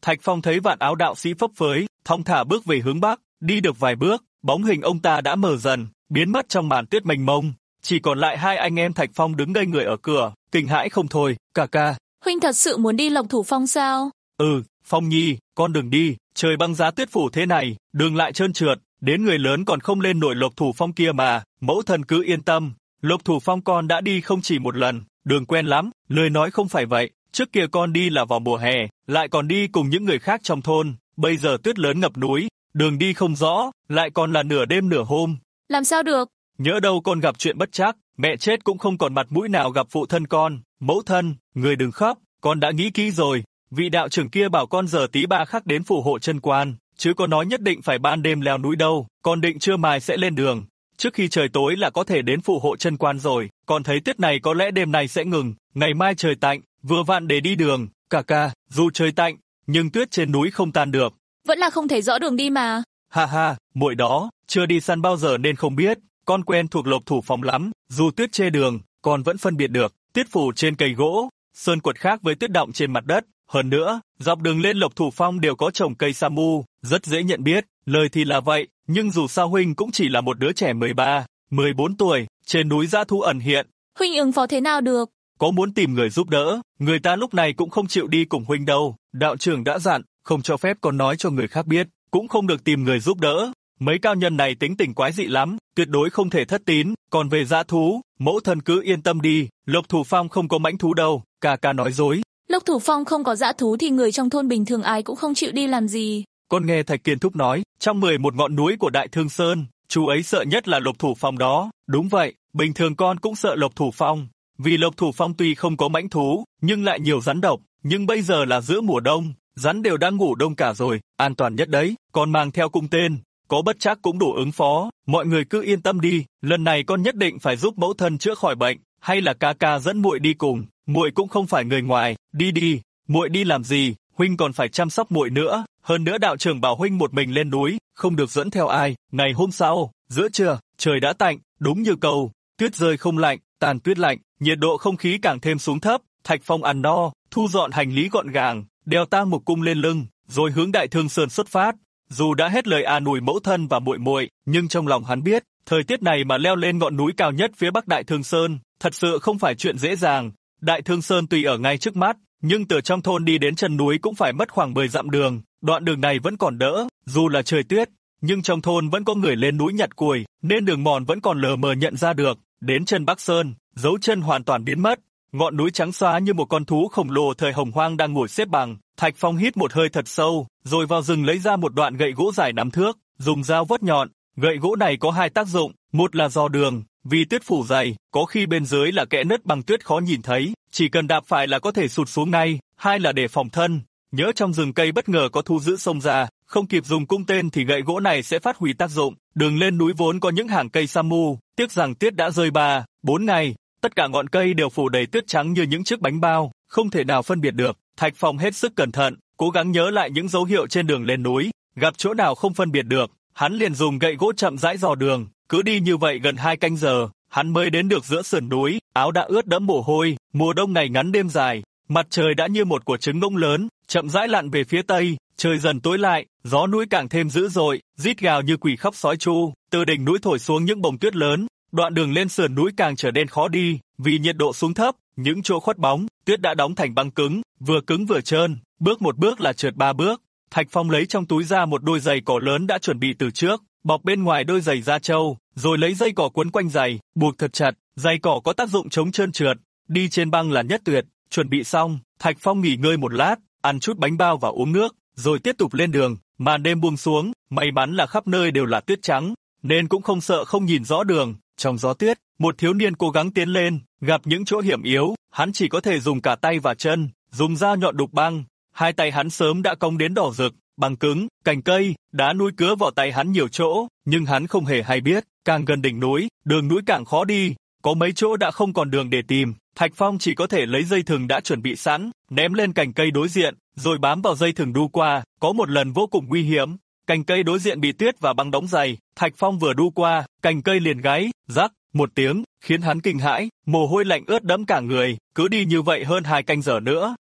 B: Thạch Phong thấy Vạn Áo đạo sĩ phấp phới, thong thả bước về hướng bắc, đi được vài bước, bóng hình ông ta đã mờ dần, biến mất trong màn tuyết mênh mông. Chỉ còn lại hai anh em Thạch Phong đứng ngây người ở cửa, kinh hãi không thôi. Ca.
C: Huynh thật sự muốn đi Lộc Thủ Phong sao?
B: Ừ, Phong Nhi, con đừng đi, trời băng giá tuyết phủ thế này, đường lại trơn trượt, đến người lớn còn không lên nổi Lộc Thủ Phong kia mà, mẫu thân cứ yên tâm, Lộc Thủ Phong con đã đi không chỉ một lần, đường quen lắm, lời nói không phải vậy, trước kia con đi là vào mùa hè, lại còn đi cùng những người khác trong thôn, bây giờ tuyết lớn ngập núi, đường đi không rõ, lại còn là nửa đêm nửa hôm.
C: Làm sao được?
B: Nhỡ đâu con gặp chuyện bất trắc, mẹ chết cũng không còn mặt mũi nào gặp phụ thân con, mẫu thân, người đừng khóc, con đã nghĩ kỹ rồi, vị đạo trưởng kia bảo con giờ tí 3 khắc đến phù hộ chân quan, chứ có nói nhất định phải ban đêm leo núi đâu, con định trưa mai sẽ lên đường, trước khi trời tối là có thể đến phù hộ chân quan rồi, con thấy tuyết này có lẽ đêm nay sẽ ngừng, ngày mai trời tạnh, vừa vặn để đi đường, ca, dù trời tạnh, nhưng tuyết trên núi không tan được.
C: Vẫn là không thấy rõ đường đi mà.
B: Ha, muội đó, chưa đi săn bao giờ nên không biết, con quen thuộc Lộc Thủ Phong lắm, dù tuyết che đường, con vẫn phân biệt được, tuyết phủ trên cây gỗ, sơn quật khác với tuyết đọng trên mặt đất, hơn nữa, dọc đường lên Lộc Thủ Phong đều có trồng cây sa mu, rất dễ nhận biết, lời thì là vậy, nhưng dù sao huynh cũng chỉ là một đứa trẻ 13, 14 tuổi, trên núi dã thú ẩn hiện.
C: Huynh ứng phó thế nào được?
B: Có muốn tìm người giúp đỡ, người ta lúc này cũng không chịu đi cùng huynh đâu, đạo trưởng đã dặn, không cho phép con nói cho người khác biết, cũng không được tìm người giúp đỡ. Mấy cao nhân này tính tình quái dị lắm, tuyệt đối không thể thất tín, còn về dã thú, mẫu thân cứ yên tâm đi, Lộc Thủ Phong không có mãnh thú đâu, ca nói dối.
C: Lộc Thủ Phong không có dã thú thì người trong thôn bình thường ai cũng không chịu đi làm gì.
B: Con nghe Thạch Kiên Thúc nói, trong 11 ngọn núi của Đại Thương Sơn, chú ấy sợ nhất là Lộc Thủ Phong đó, đúng vậy, bình thường con cũng sợ Lộc Thủ Phong, vì Lộc Thủ Phong tuy không có mãnh thú, nhưng lại nhiều rắn độc, nhưng bây giờ là giữa mùa đông, rắn đều đang ngủ đông cả rồi, an toàn nhất đấy, con mang theo cung tên. Có bất trắc cũng đủ ứng phó, mọi người cứ yên tâm đi, lần này con nhất định phải giúp mẫu thân chữa khỏi bệnh, hay là ca dẫn muội đi cùng, muội cũng không phải người ngoài, đi, muội đi làm gì, huynh còn phải chăm sóc muội nữa, hơn nữa đạo trưởng bảo huynh một mình lên núi, không được dẫn theo ai. Ngày hôm sau, giữa trưa, trời đã tạnh, đúng như câu, tuyết rơi không lạnh, tàn tuyết lạnh, nhiệt độ không khí càng thêm xuống thấp, Thạch Phong ăn no, thu dọn hành lý gọn gàng, đeo tang mục cung lên lưng, rồi hướng Đại Thương Sơn xuất phát. Dù đã hết lời an ủi mẫu thân và muội, nhưng trong lòng hắn biết, thời tiết này mà leo lên ngọn núi cao nhất phía bắc Đại Thương Sơn, thật sự không phải chuyện dễ dàng. Đại Thương Sơn tuy ở ngay trước mắt, nhưng từ trong thôn đi đến chân núi cũng phải mất khoảng 10 dặm đường, đoạn đường này vẫn còn đỡ, dù là trời tuyết, nhưng trong thôn vẫn có người lên núi nhặt củi, nên đường mòn vẫn còn lờ mờ nhận ra được. Đến chân Bắc Sơn, dấu chân hoàn toàn biến mất, ngọn núi trắng xóa như một con thú khổng lồ thời Hồng Hoang đang ngồi xếp bằng. Thạch Phong hít một hơi thật sâu, rồi vào rừng lấy ra một đoạn gậy gỗ dài 5 thước, dùng dao vót nhọn. Gậy gỗ này có 2 tác dụng, một là dò đường, vì tuyết phủ dày, có khi bên dưới là kẽ nứt bằng tuyết khó nhìn thấy, chỉ cần đạp phải là có thể sụt xuống ngay. Hai là để phòng thân, nhớ trong rừng cây bất ngờ có thú dữ xông ra, không kịp dùng cung tên thì gậy gỗ này sẽ phát huy tác dụng. Đường lên núi vốn có những hàng cây sa mu, tiếc rằng tuyết đã rơi 3, 4 ngày, tất cả ngọn cây đều phủ đầy tuyết trắng như những chiếc bánh bao, không thể nào phân biệt được. Thạch Phong hết sức cẩn thận, cố gắng nhớ lại những dấu hiệu trên đường lên núi, gặp chỗ nào không phân biệt được, hắn liền dùng gậy gỗ chậm rãi dò đường, cứ đi như vậy gần 2 canh giờ, hắn mới đến được giữa sườn núi, áo đã ướt đẫm mồ hôi, mùa đông ngày ngắn đêm dài, mặt trời đã như một quả trứng ngỗng lớn, chậm rãi lặn về phía tây, trời dần tối lại, gió núi càng thêm dữ dội, rít gào như quỷ khóc sói tru, từ đỉnh núi thổi xuống những bông tuyết lớn, đoạn đường lên sườn núi càng trở nên khó đi, vì nhiệt độ xuống thấp, những chỗ khuất bóng, tuyết đã đóng thành băng cứng vừa trơn, bước một bước là trượt 3 bước. Thạch Phong lấy trong túi ra một đôi giày cỏ lớn đã chuẩn bị từ trước, bọc bên ngoài đôi giày da trâu, rồi lấy dây cỏ quấn quanh giày, buộc thật chặt, giày cỏ có tác dụng chống trơn trượt, đi trên băng là nhất tuyệt. Chuẩn bị xong, Thạch Phong nghỉ ngơi một lát, ăn chút bánh bao và uống nước, rồi tiếp tục lên đường. Màn đêm buông xuống, may mắn là khắp nơi đều là tuyết trắng, nên cũng không sợ không nhìn rõ đường. Trong gió tuyết, một thiếu niên cố gắng tiến lên, gặp những chỗ hiểm yếu, hắn chỉ có thể dùng cả tay và chân, dùng dao nhọn đục băng. Hai tay hắn sớm đã cong đến đỏ rực, băng cứng, cành cây, đá núi cứa vào tay hắn nhiều chỗ, nhưng hắn không hề hay biết, càng gần đỉnh núi, đường núi càng khó đi, có mấy chỗ đã không còn đường để tìm. Thạch Phong chỉ có thể lấy dây thừng đã chuẩn bị sẵn, ném lên cành cây đối diện, rồi bám vào dây thừng đu qua. Có một lần vô cùng nguy hiểm, cành cây đối diện bị tuyết và băng đóng dày, Thạch Phong vừa đu qua, cành cây liền gáy, rắc một tiếng, khiến hắn kinh hãi, mồ hôi lạnh ướt đẫm cả người. Cứ đi như vậy hơn 2 canh giờ nữa,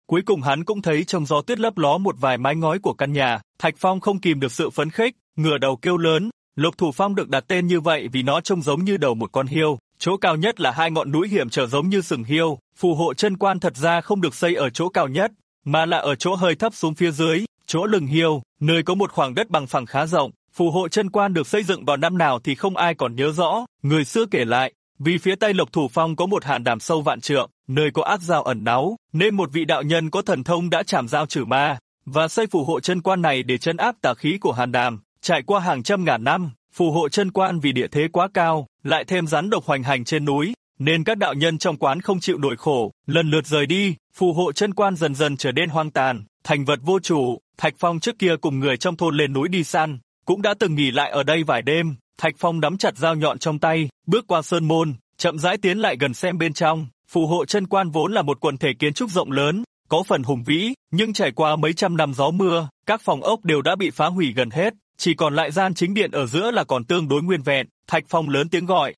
B: Cuối cùng hắn cũng thấy trong gió tuyết lấp ló một vài mái ngói của căn nhà. Thạch Phong không kìm được sự phấn khích, ngửa đầu kêu lớn. Lộc Thủ Phong được đặt tên như vậy vì nó trông giống như đầu một con hiêu. Chỗ cao nhất là hai ngọn núi hiểm trở giống như sừng hiêu. Phù hộ chân quan thật ra không được xây ở chỗ cao nhất, mà là ở chỗ hơi thấp xuống phía dưới, chỗ lưng hiêu, nơi có một khoảng đất bằng phẳng khá rộng. Phù hộ chân quan được xây dựng vào năm nào thì không ai còn nhớ rõ. Người xưa kể lại, vì phía tây Lộc Thủ Phong có một hàn đàm sâu vạn trượng, nơi có ác dao ẩn náu, nên một vị đạo nhân có thần thông đã chảm dao trừ ma và xây phù hộ chân quan này để trấn áp tà khí của hàn đàm. Trải qua hàng trăm ngàn năm, phù hộ chân quan vì địa thế quá cao, lại thêm rắn độc hoành hành trên núi, nên các đạo nhân trong quán không chịu nổi khổ, lần lượt rời đi. Phù hộ chân quan dần dần trở nên hoang tàn, thành vật vô chủ. Thạch Phong trước kia cùng người trong thôn lên núi đi săn, cũng đã từng nghỉ lại ở đây vài đêm. Thạch Phong nắm chặt dao nhọn trong tay, bước qua sơn môn, chậm rãi tiến lại gần xem bên trong. Phù hộ chân quan vốn là một quần thể kiến trúc rộng lớn, có phần hùng vĩ, nhưng trải qua mấy trăm năm gió mưa, các phòng ốc đều đã bị phá hủy gần hết, chỉ còn lại gian chính điện ở giữa là còn tương đối nguyên vẹn. Thạch Phong lớn tiếng gọi,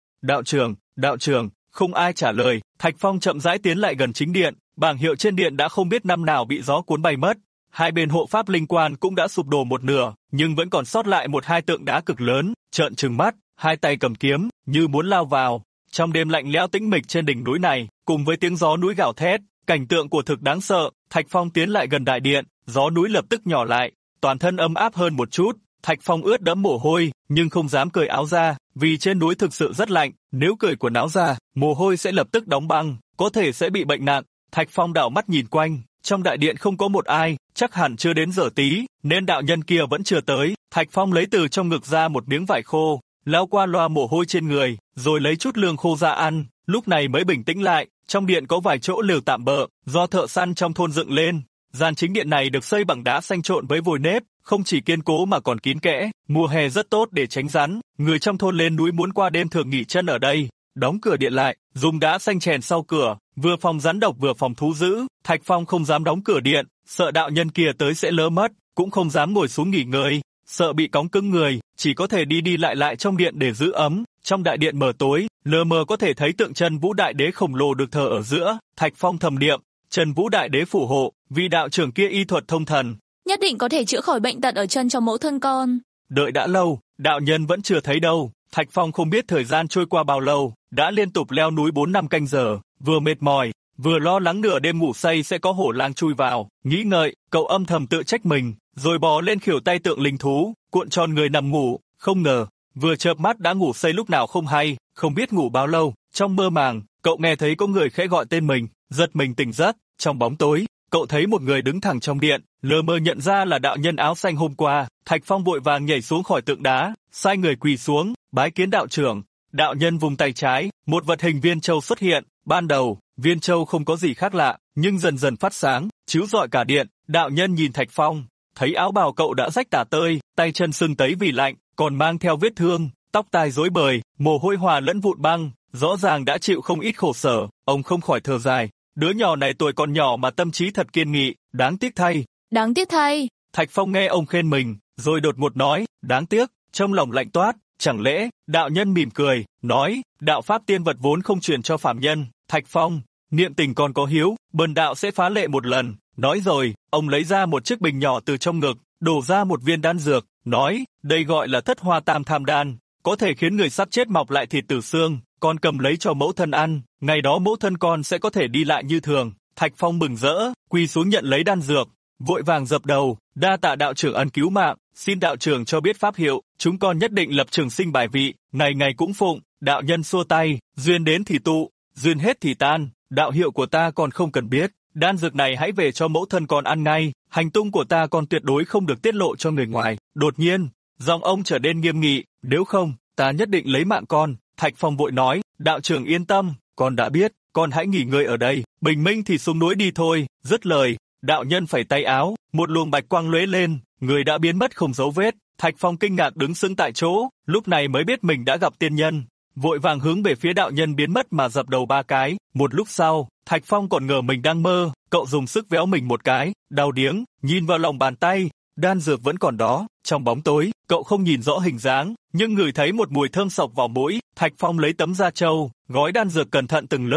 B: đạo trưởng, không ai trả lời. Thạch Phong chậm rãi tiến lại gần chính điện, bảng hiệu trên điện đã không biết năm nào bị gió cuốn bay mất. Hai bên hộ pháp linh quan cũng đã sụp đổ một nửa, nhưng vẫn còn sót lại một hai tượng đá cực lớn, trợn trừng mắt, hai tay cầm kiếm, như muốn lao vào. Trong đêm lạnh lẽo tĩnh mịch trên đỉnh núi này, cùng với tiếng gió núi gào thét, cảnh tượng của thực đáng sợ. Thạch Phong tiến lại gần đại điện, gió núi lập tức nhỏ lại, toàn thân ấm áp hơn một chút. Thạch Phong ướt đẫm mồ hôi, nhưng không dám cởi áo ra, vì trên núi thực sự rất lạnh, nếu cởi quần áo ra, mồ hôi sẽ lập tức đóng băng, có thể sẽ bị bệnh nặng. Thạch Phong đảo mắt nhìn quanh, trong đại điện không có một ai, chắc hẳn chưa đến giờ tí, nên đạo nhân kia vẫn chưa tới. Thạch Phong lấy từ trong ngực ra một miếng vải khô, lau qua loa mồ hôi trên người, rồi lấy chút lương khô ra ăn, lúc này mới bình tĩnh lại. Trong điện có vài chỗ lều tạm bợ, do thợ săn trong thôn dựng lên. Gian chính điện này được xây bằng đá xanh trộn với vôi nếp, không chỉ kiên cố mà còn kín kẽ, mùa hè rất tốt để tránh rắn. Người trong thôn lên núi muốn qua đêm thường nghỉ chân ở đây. Đóng cửa điện lại, dùng đá xanh chèn sau cửa, vừa phòng rắn độc vừa phòng thú dữ. Thạch Phong không dám đóng cửa điện, sợ đạo nhân kia tới sẽ lỡ mất, cũng không dám ngồi xuống nghỉ ngơi, sợ bị cóng cứng người, chỉ có thể đi đi lại trong điện để giữ ấm. Trong đại điện mờ tối, lờ mờ có thể thấy tượng Chân Vũ Đại Đế khổng lồ được thờ ở giữa. Thạch Phong thầm niệm, Chân Vũ Đại Đế phù hộ, vì đạo trưởng kia y thuật thông thần,
C: nhất định có thể chữa khỏi bệnh tật ở chân cho mẫu thân con.
B: Đợi đã lâu, đạo nhân vẫn chưa thấy đâu. Thạch Phong không biết thời gian trôi qua bao lâu, đã liên tục leo núi 4-5 canh giờ, vừa mệt mỏi, vừa lo lắng nửa đêm ngủ say sẽ có hổ lang chui vào. Nghĩ ngợi, cậu âm thầm tự trách mình, rồi bò lên khỉu tay tượng linh thú, cuộn tròn người nằm ngủ. Không ngờ, vừa chợp mắt đã ngủ say lúc nào không hay, không biết ngủ bao lâu. Trong mơ màng, cậu nghe thấy có người khẽ gọi tên mình, giật mình tỉnh giấc. Trong bóng tối, cậu thấy một người đứng thẳng trong điện, lờ mờ nhận ra là đạo nhân áo xanh hôm qua. Thạch Phong vội vàng nhảy xuống khỏi tượng đá, sai người quỳ xuống, bái kiến đạo trưởng. Đạo nhân vùng tay trái, một vật hình viên châu xuất hiện. Ban đầu, viên châu không có gì khác lạ, nhưng dần dần phát sáng, chiếu rọi cả điện. Đạo nhân nhìn Thạch Phong, thấy áo bào cậu đã rách tả tơi, tay chân sưng tấy vì lạnh, còn mang theo vết thương, tóc tai rối bời, mồ hôi hòa lẫn vụn băng, rõ ràng đã chịu không ít khổ sở. Ông không khỏi thở dài, đứa nhỏ này tuổi còn nhỏ mà tâm trí thật kiên nghị, đáng tiếc thay.
C: Đáng tiếc thay.
B: Thạch Phong nghe ông khen mình, rồi đột ngột nói, đáng tiếc, trong lòng lạnh toát. Chẳng lẽ? Đạo nhân mỉm cười, nói, đạo pháp tiên vật vốn không truyền cho phàm nhân. Thạch Phong, niệm tình còn có hiếu, bần đạo sẽ phá lệ một lần. Nói rồi, ông lấy ra một chiếc bình nhỏ từ trong ngực, đổ ra một viên đan dược, nói, đây gọi là Thất Hoa Tam Tham Đan, có thể khiến người sắp chết mọc lại thịt từ xương, con cầm lấy cho mẫu thân ăn, ngày đó mẫu thân con sẽ có thể đi lại như thường. Thạch Phong mừng rỡ, quỳ xuống nhận lấy đan dược, vội vàng dập đầu, đa tạ đạo trưởng ân cứu mạng, xin đạo trưởng cho biết pháp hiệu, chúng con nhất định lập trường sinh bài vị, ngày ngày cũng phụng. Đạo nhân xua tay, duyên đến thì tụ, duyên hết thì tan, đạo hiệu của ta còn không cần biết, đan dược này hãy về cho mẫu thân con ăn ngay, hành tung của ta còn tuyệt đối không được tiết lộ cho người ngoài. Đột nhiên, giọng ông trở nên nghiêm nghị, nếu không, ta nhất định lấy mạng con. Thạch Phong vội nói, đạo trưởng yên tâm, con đã biết, con hãy nghỉ ngơi ở đây, bình minh thì xuống núi đi thôi. Dứt lời, đạo nhân phẩy tay áo, một luồng bạch quang lóe lên, người đã biến mất không dấu vết. Thạch Phong kinh ngạc đứng sững tại chỗ, lúc này mới biết mình đã gặp tiên nhân, vội vàng hướng về phía đạo nhân biến mất mà dập đầu 3 cái. Một lúc sau, Thạch Phong còn ngờ mình đang mơ, cậu dùng sức véo mình một cái, đau điếng, nhìn vào lòng bàn tay, đan dược vẫn còn đó. Trong bóng tối, cậu không nhìn rõ hình dáng, nhưng ngửi thấy một mùi thơm sộc vào mũi. Thạch Phong lấy tấm da trâu, gói đan dược cẩn thận từng lớp,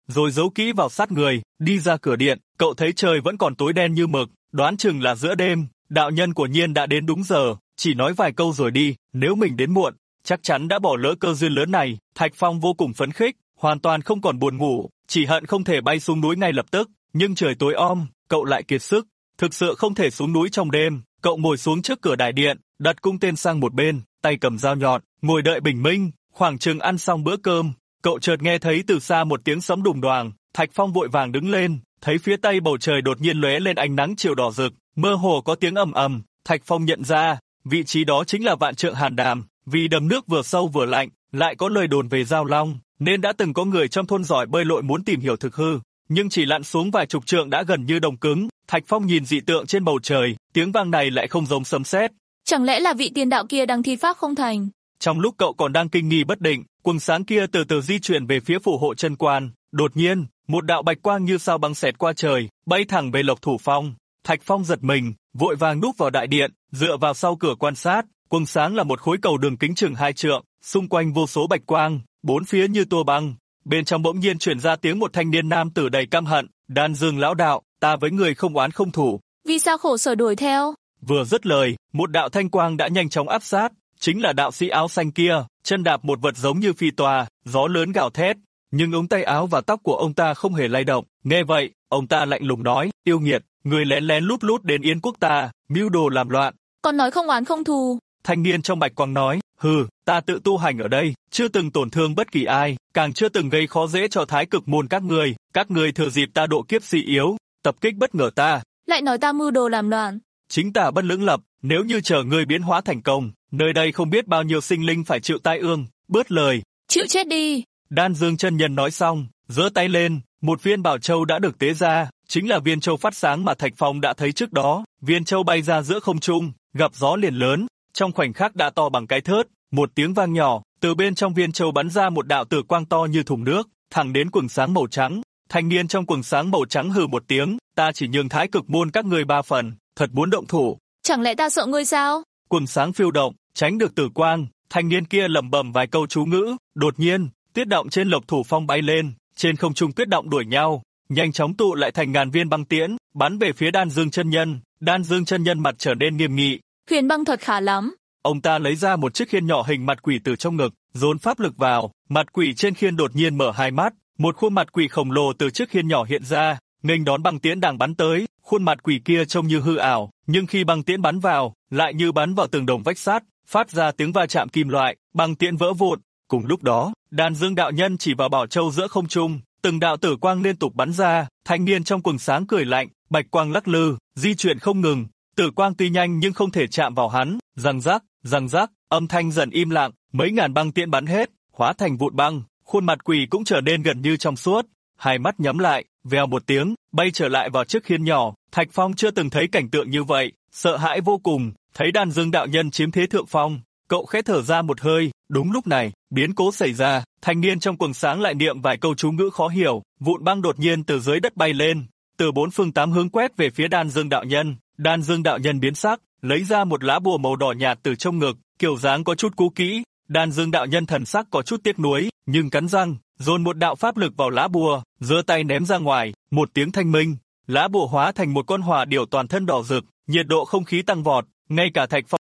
B: rồi giấu kỹ vào sát người, đi ra cửa điện, cậu thấy trời vẫn còn tối đen như mực, đoán chừng là giữa đêm, đạo nhân của Nhiên đã đến đúng giờ, chỉ nói vài câu rồi đi, nếu mình đến muộn, chắc chắn đã bỏ lỡ cơ duyên lớn này. Thạch Phong vô cùng phấn khích, hoàn toàn không còn buồn ngủ, chỉ hận không thể bay xuống núi ngay lập tức, nhưng trời tối om, cậu lại kiệt sức, thực sự không thể xuống núi trong đêm. Cậu ngồi xuống trước cửa đại điện, đặt cung tên sang một bên, tay cầm dao nhọn, ngồi đợi bình minh. Khoảng chừng ăn xong bữa cơm, cậu chợt nghe thấy từ xa một tiếng sấm đùng đoàng. Thạch Phong vội vàng đứng lên, thấy phía tây bầu trời đột nhiên lóe lên ánh nắng chiều đỏ rực, mơ hồ có tiếng ầm ầm. Thạch Phong nhận ra, vị trí đó chính là Vạn Trượng Hàn Đàm. Vì đầm nước vừa sâu vừa lạnh, lại có lời đồn về Giao Long, nên đã từng có người trong thôn giỏi bơi lội muốn tìm hiểu thực hư, nhưng chỉ lặn xuống vài chục trượng đã gần như đông cứng. Thạch Phong nhìn dị tượng trên bầu trời, tiếng vang này lại không giống sấm sét.
C: Chẳng lẽ là vị tiên đạo kia đang thi pháp không thành?
B: Trong lúc cậu còn đang kinh nghi bất định, quầng sáng kia từ từ di chuyển về phía phù hộ chân quan. Đột nhiên, một đạo bạch quang như sao băng xẹt qua trời, bay thẳng về Lộc Thủ Phong. Thạch Phong giật mình, vội vàng núp vào đại điện, dựa vào sau cửa quan sát. Quầng sáng là một khối cầu đường kính chừng 2 trượng, xung quanh vô số bạch quang, bốn phía như tua băng. Bên trong bỗng nhiên truyền ra tiếng một thanh niên nam tử đầy căm hận, "Đan Dương lão đạo, ta với người không oán không thù.
C: Vì sao khổ sở đuổi theo?"
B: Vừa dứt lời, một đạo thanh quang đã nhanh chóng áp sát, chính là đạo sĩ áo xanh kia, chân đạp một vật giống như phi tòa, gió lớn gào thét, nhưng ống tay áo và tóc của ông ta không hề lay động. Nghe vậy, ông ta lạnh lùng nói, "Yêu nghiệt, người lén lén lút lút đến Yên quốc ta, mưu đồ làm loạn."
C: "Còn nói không oán không thù."
B: Thanh niên trong bạch quang nói, "Hừ, ta tự tu hành ở đây, chưa từng tổn thương bất kỳ ai, càng chưa từng gây khó dễ cho Thái Cực môn các ngươi thừa dịp ta độ kiếp suy yếu, tập kích bất ngờ ta.
C: Lại nói ta mưu đồ làm loạn.
B: Chính ta bất lưỡng lập, nếu như chờ ngươi biến hóa thành công, nơi đây không biết bao nhiêu sinh linh phải chịu tai ương." Bớt lời,
C: "Chịu chết đi."
B: Đan Dương chân nhân nói xong, giơ tay lên, một viên bảo châu đã được tế ra, chính là viên châu phát sáng mà Thạch Phong đã thấy trước đó. Viên châu bay ra giữa không trung, gặp gió liền lớn, trong khoảnh khắc đã to bằng cái thớt. Một tiếng vang nhỏ, từ bên trong viên châu bắn ra một đạo tử quang to như thùng nước, thẳng đến quầng sáng màu trắng. Thanh niên trong quầng sáng màu trắng hừ một tiếng, "Ta chỉ nhường Thái Cực môn các ngươi 3 phần, thật muốn động thủ."
C: "Chẳng lẽ ta sợ ngươi sao?"
B: Quầng sáng phiêu động, tránh được tử quang, thanh niên kia lẩm bẩm vài câu chú ngữ, đột nhiên, tuyết động trên Lộc Thủ Phong bay lên, trên không trung tuyết động đuổi nhau, nhanh chóng tụ lại thành ngàn viên băng tiễn, bắn về phía Đan Dương chân nhân. Đan Dương chân nhân mặt trở nên nghiêm nghị.
C: "Huyền băng thuật khá lắm."
B: Ông ta lấy ra một chiếc khiên nhỏ hình mặt quỷ từ trong ngực, dồn pháp lực vào, mặt quỷ trên khiên đột nhiên mở hai mắt, một khuôn mặt quỷ khổng lồ từ chiếc khiên nhỏ hiện ra, nghênh đón băng tiễn đang bắn tới. Khuôn mặt quỷ kia trông như hư ảo, nhưng khi băng tiễn bắn vào, lại như bắn vào tường đồng vách sắt, phát ra tiếng va chạm kim loại, băng tiễn vỡ vụn. Cùng lúc đó, Đan Dương đạo nhân chỉ vào bảo châu giữa không trung, từng đạo tử quang liên tục bắn ra. Thanh niên trong quầng sáng cười lạnh, bạch quang lắc lư, di chuyển không ngừng. Tử quang tuy nhanh nhưng không thể chạm vào hắn. Răng rắc, âm thanh dần im lặng, mấy ngàn băng tiễn bắn hết, hóa thành vụn băng. Khuôn mặt quỷ cũng trở nên gần như trong suốt, hai mắt nhắm lại, vèo một tiếng, bay trở lại vào chiếc khiên nhỏ. Thạch Phong chưa từng thấy cảnh tượng như vậy, sợ hãi vô cùng. Thấy Đan Dương đạo nhân chiếm thế thượng phong, cậu khẽ thở ra một hơi. Đúng lúc này, biến cố xảy ra, thanh niên trong quầng sáng lại niệm vài câu chú ngữ khó hiểu, vụn băng đột nhiên từ dưới đất bay lên, từ 4 phương 8 hướng quét về phía Đan Dương đạo nhân. Đan Dương đạo nhân biến sắc, lấy ra một lá bùa màu đỏ nhạt từ trong ngực, kiểu dáng có chút cũ kỹ. Đan Dương đạo nhân thần sắc có chút tiếc nuối, nhưng cắn răng, dồn một đạo pháp lực vào lá bùa, giơ tay ném ra ngoài, một tiếng thanh minh, lá bùa hóa thành một con hỏa điểu toàn thân đỏ rực, nhiệt độ không khí tăng vọt, ngay cả Thạch Phong.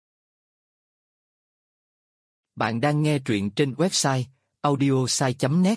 A: Bạn đang nghe truyện trên website audiosai.net.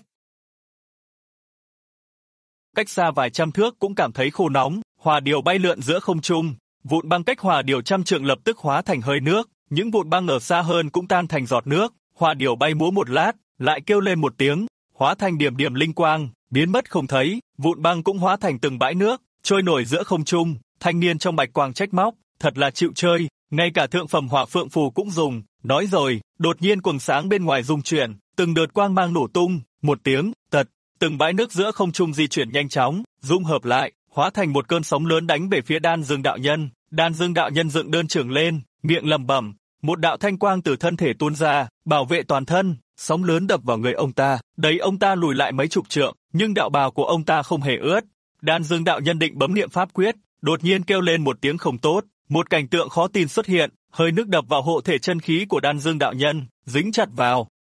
B: Cách xa vài trăm thước cũng cảm thấy khô nóng, hỏa điểu bay lượn giữa không trung, vụn băng cách hỏa điểu trăm trượng lập tức hóa thành hơi nước, những vụn băng ở xa hơn cũng tan thành giọt nước. Hỏa điểu bay múa một lát, lại kêu lên một tiếng, hóa thành điểm điểm linh quang, biến mất không thấy. Vụn băng cũng hóa thành từng bãi nước, trôi nổi giữa không trung. Thanh niên trong bạch quang trách móc, thật là chịu chơi, ngay cả thượng phẩm hỏa phượng phù cũng dùng. Nói rồi, đột nhiên quầng sáng bên ngoài rung chuyển, từng đợt quang mang nổ tung, một tiếng, tật, từng bãi nước giữa không trung di chuyển nhanh chóng, dung hợp lại, hóa thành một cơn sóng lớn đánh về phía Đan Dương đạo nhân. Đan Dương đạo nhân dựng đơn trưởng lên, miệng lẩm bẩm, một đạo thanh quang từ thân thể tuôn ra, bảo vệ toàn thân. Sóng lớn đập vào người ông ta, đẩy ông ta lùi lại mấy chục trượng, nhưng đạo bào của ông ta không hề ướt. Đan Dương đạo nhân định bấm niệm pháp quyết, đột nhiên kêu lên một tiếng không tốt, một cảnh tượng khó tin xuất hiện, hơi nước đập vào hộ thể chân khí của Đan Dương đạo nhân, dính chặt vào,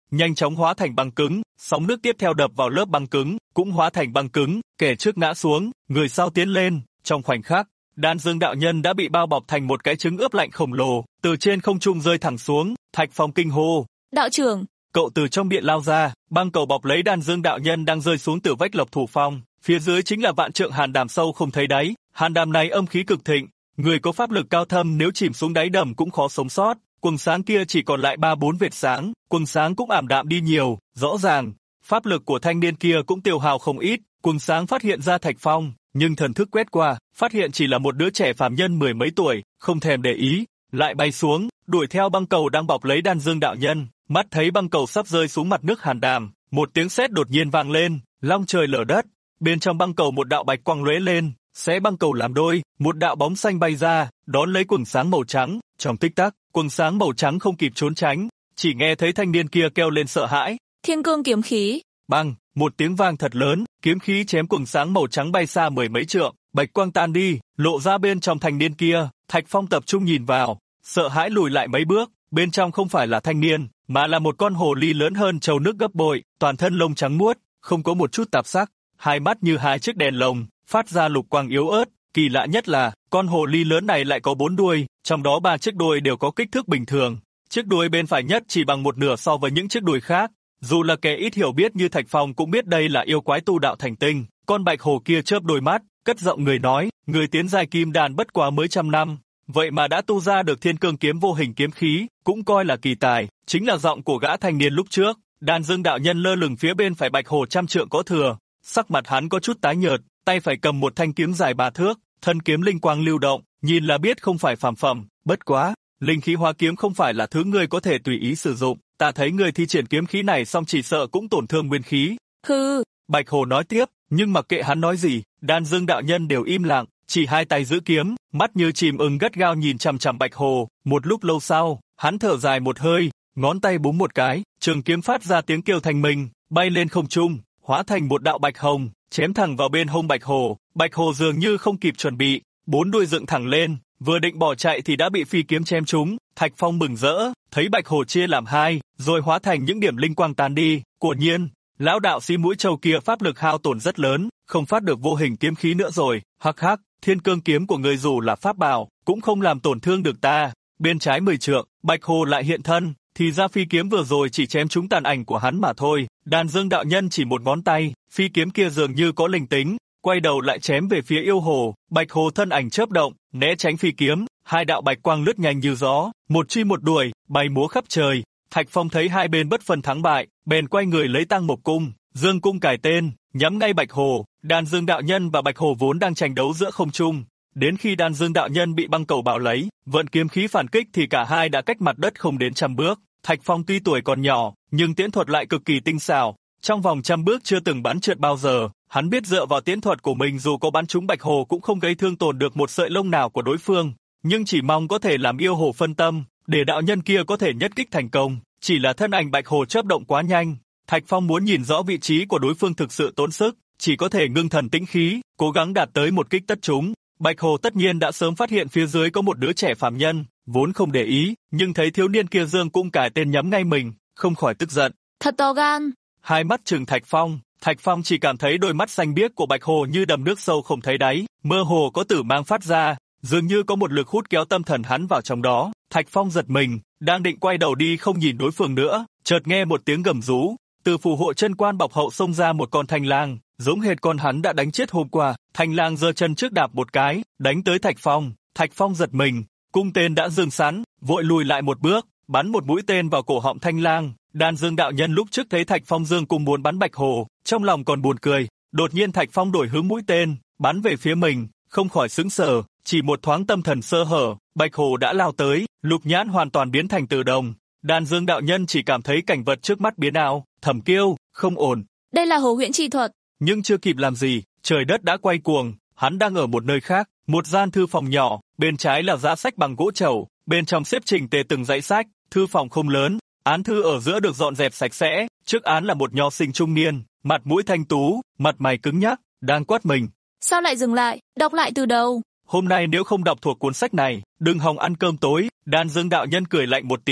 B: nhanh chóng hóa thành băng cứng, sóng nước tiếp theo đập vào lớp băng cứng, cũng hóa thành băng cứng, kẻ trước ngã xuống, người sau tiến lên, trong khoảnh khắc, Đan Dương đạo nhân đã bị bao bọc thành một cái trứng ướp lạnh khổng lồ, từ trên không trung rơi thẳng xuống, Thạch Phong kinh hô.
C: Đạo trưởng,
B: Cậu từ trong miệng lao ra, băng cầu bọc lấy Đan Dương đạo nhân đang rơi xuống từ vách Lộc Thủ Phong, phía dưới chính là vạn trượng hàn đàm sâu không thấy đáy, hàn đàm này âm khí cực thịnh, người có pháp lực cao thâm nếu chìm xuống đáy đầm cũng khó sống sót. Quầng sáng kia chỉ còn lại 3-4 vệt sáng, quầng sáng cũng ảm đạm đi nhiều, rõ ràng, pháp lực của thanh niên kia cũng tiêu hao không ít. Quầng sáng phát hiện ra Thạch Phong, nhưng thần thức quét qua, phát hiện chỉ là một đứa trẻ phàm nhân 10 mấy tuổi, không thèm để ý, lại bay xuống, đuổi theo băng cầu đang bọc lấy Đan Dương đạo nhân. Mắt thấy băng cầu sắp rơi xuống mặt nước hàn đàm, một tiếng sét đột nhiên vang lên, long trời lở đất. Bên trong băng cầu một đạo bạch quang lóe lên, xé băng cầu làm đôi, một đạo bóng xanh bay ra, đón lấy quầng sáng màu trắng. Trong tích tắc, quầng sáng màu trắng không kịp trốn tránh, chỉ nghe thấy thanh niên kia kêu lên sợ hãi.
C: Thiên Cương kiếm khí.
B: Bang, một tiếng vang thật lớn, kiếm khí chém quầng sáng màu trắng bay xa 10 mấy trượng, bạch quang tan đi, lộ ra bên trong thanh niên kia. Thạch Phong tập trung nhìn vào, sợ hãi lùi lại mấy bước, bên trong không phải là thanh niên, mà là một con hồ ly lớn hơn trâu nước gấp bội, toàn thân lông trắng muốt, không có một chút tạp sắc, hai mắt như hai chiếc đèn lồng, phát ra lục quang yếu ớt. Kỳ lạ nhất là, con hồ ly lớn này lại có 4 đuôi, trong đó 3 chiếc đuôi đều có kích thước bình thường. Chiếc đuôi bên phải nhất chỉ bằng một nửa so với những chiếc đuôi khác. Dù là kẻ ít hiểu biết như Thạch Phong cũng biết đây là yêu quái tu đạo thành tinh. Con bạch hồ kia chớp đôi mắt, cất giọng người nói, người tiến giai kim đan bất quá mới 100 năm, vậy mà đã tu ra được Thiên Cương kiếm vô hình kiếm khí, cũng coi là kỳ tài. Chính là giọng của gã thanh niên lúc trước. Đan Dương đạo nhân lơ lửng phía bên phải bạch hồ 100 trượng có thừa, sắc mặt hắn có chút tái nhợt, tay phải cầm một thanh kiếm dài 3 thước, thân kiếm linh quang lưu động, nhìn là biết không phải phàm phẩm. Bất quá, linh khí hóa kiếm không phải là thứ ngươi có thể tùy ý sử dụng, ta thấy ngươi thi triển kiếm khí này xong chỉ sợ cũng tổn thương nguyên khí.
C: Hừ.
B: Bạch hồ nói tiếp, nhưng mặc kệ hắn nói gì, Đan Dương đạo nhân đều im lặng, chỉ hai tay giữ kiếm, mắt như chìm ưng gắt gao nhìn chằm chằm bạch hồ. Một lúc lâu sau, hắn thở dài một hơi, ngón tay búng một cái, trường kiếm phát ra tiếng kêu thanh minh, bay lên không trung, hóa thành một đạo bạch hồng, chém thẳng vào bên hông bạch hồ. Bạch hồ dường như không kịp chuẩn bị, 4 đuôi dựng thẳng lên, vừa định bỏ chạy thì đã bị phi kiếm chém trúng. Thạch Phong mừng rỡ, thấy bạch hồ chia làm hai, rồi hóa thành những điểm linh quang tán đi. Quả nhiên, lão đạo sĩ mũi trâu kia pháp lực hao tổn rất lớn, không phát được vô hình kiếm khí nữa rồi. Hắc hắc, Thiên Cương kiếm của người dù là pháp bảo, cũng không làm tổn thương được ta. Bên trái 10 trượng, bạch hồ lại hiện thân, thì ra phi kiếm vừa rồi chỉ chém trúng tàn ảnh của hắn mà thôi. Đan Dương đạo nhân chỉ một ngón tay, phi kiếm kia dường như có linh tính, quay đầu lại chém về phía yêu hồ. Bạch hồ thân ảnh chớp động, né tránh phi kiếm, hai đạo bạch quang lướt nhanh như gió, một truy một đuổi, bay múa khắp trời. Thạch Phong thấy hai bên bất phân thắng bại, bèn quay người lấy Tăng Mộc cung, Dương cung cài tên, nhắm ngay bạch hồ. Đan Dương đạo nhân và bạch hồ vốn đang tranh đấu giữa không trung, đến khi Đan Dương đạo nhân bị băng cầu bảo lấy, vận kiếm khí phản kích thì cả hai đã cách mặt đất không đến 100 bước. Thạch Phong tuy tuổi còn nhỏ, nhưng tiễn thuật lại cực kỳ tinh xảo, trong vòng 100 bước chưa từng bắn trượt bao giờ. Hắn biết dựa vào tiễn thuật của mình dù có bắn trúng bạch hồ cũng không gây thương tổn được một sợi lông nào của đối phương, nhưng chỉ mong có thể làm yêu hồ phân tâm, để đạo nhân kia có thể nhất kích thành công. Chỉ là thân ảnh bạch hồ chớp động quá nhanh, Thạch Phong muốn nhìn rõ vị trí của đối phương thực sự tốn sức, chỉ có thể ngưng thần tĩnh khí, cố gắng đạt tới một kích tất trúng. Bạch hồ tất nhiên đã sớm phát hiện phía dưới có một đứa trẻ phàm nhân, vốn không để ý, nhưng thấy thiếu niên kia giương cung cài tên nhắm ngay mình, không khỏi tức giận.
C: Thật to gan.
B: Hai mắt trừng Thạch Phong chỉ cảm thấy đôi mắt xanh biếc của bạch hồ như đầm nước sâu không thấy đáy, mơ hồ có tử mang phát ra, dường như có một lực hút kéo tâm thần hắn vào trong đó. Thạch Phong giật mình, đang định quay đầu đi không nhìn đối phương nữa, chợt nghe một tiếng gầm rú, từ phù hộ chân quan bọc hậu xông ra một con thanh lang, giống hệt con hắn đã đánh chết hôm qua. Thanh lang giơ chân trước đạp một cái, đánh tới Thạch Phong. Thạch Phong giật mình, cung tên đã dừng sẵn, vội lùi lại một bước, bắn một mũi tên vào cổ họng thanh lang. Đan Dương đạo nhân lúc trước thấy Thạch Phong dương cung muốn bắn bạch hồ, trong lòng còn buồn cười, đột nhiên Thạch Phong đổi hướng mũi tên, bắn về phía mình, không khỏi sững sờ, chỉ một thoáng tâm thần sơ hở, bạch hồ đã lao tới, lục nhãn hoàn toàn biến thành từ đồng. Đan Dương đạo nhân chỉ cảm thấy cảnh vật trước mắt biến ảo, thầm kêu, không ổn.
C: Đây là Hồ Huyễn chi thuật.
B: Nhưng chưa kịp làm gì, trời đất đã quay cuồng, hắn đang ở một nơi khác, một gian thư phòng nhỏ, bên trái là giá sách bằng gỗ trầu, bên trong xếp chỉnh tề từng dãy sách. Thư phòng không lớn, án thư ở giữa được dọn dẹp sạch sẽ, trước án là một nho sinh trung niên, mặt mũi thanh tú, mặt mày cứng nhắc, đang quát mình.
C: Sao lại dừng lại, đọc lại từ đầu.
B: Hôm nay nếu không đọc thuộc cuốn sách này, đừng hòng ăn cơm tối. Đan Dương đạo nhân cười lạnh một tiếng,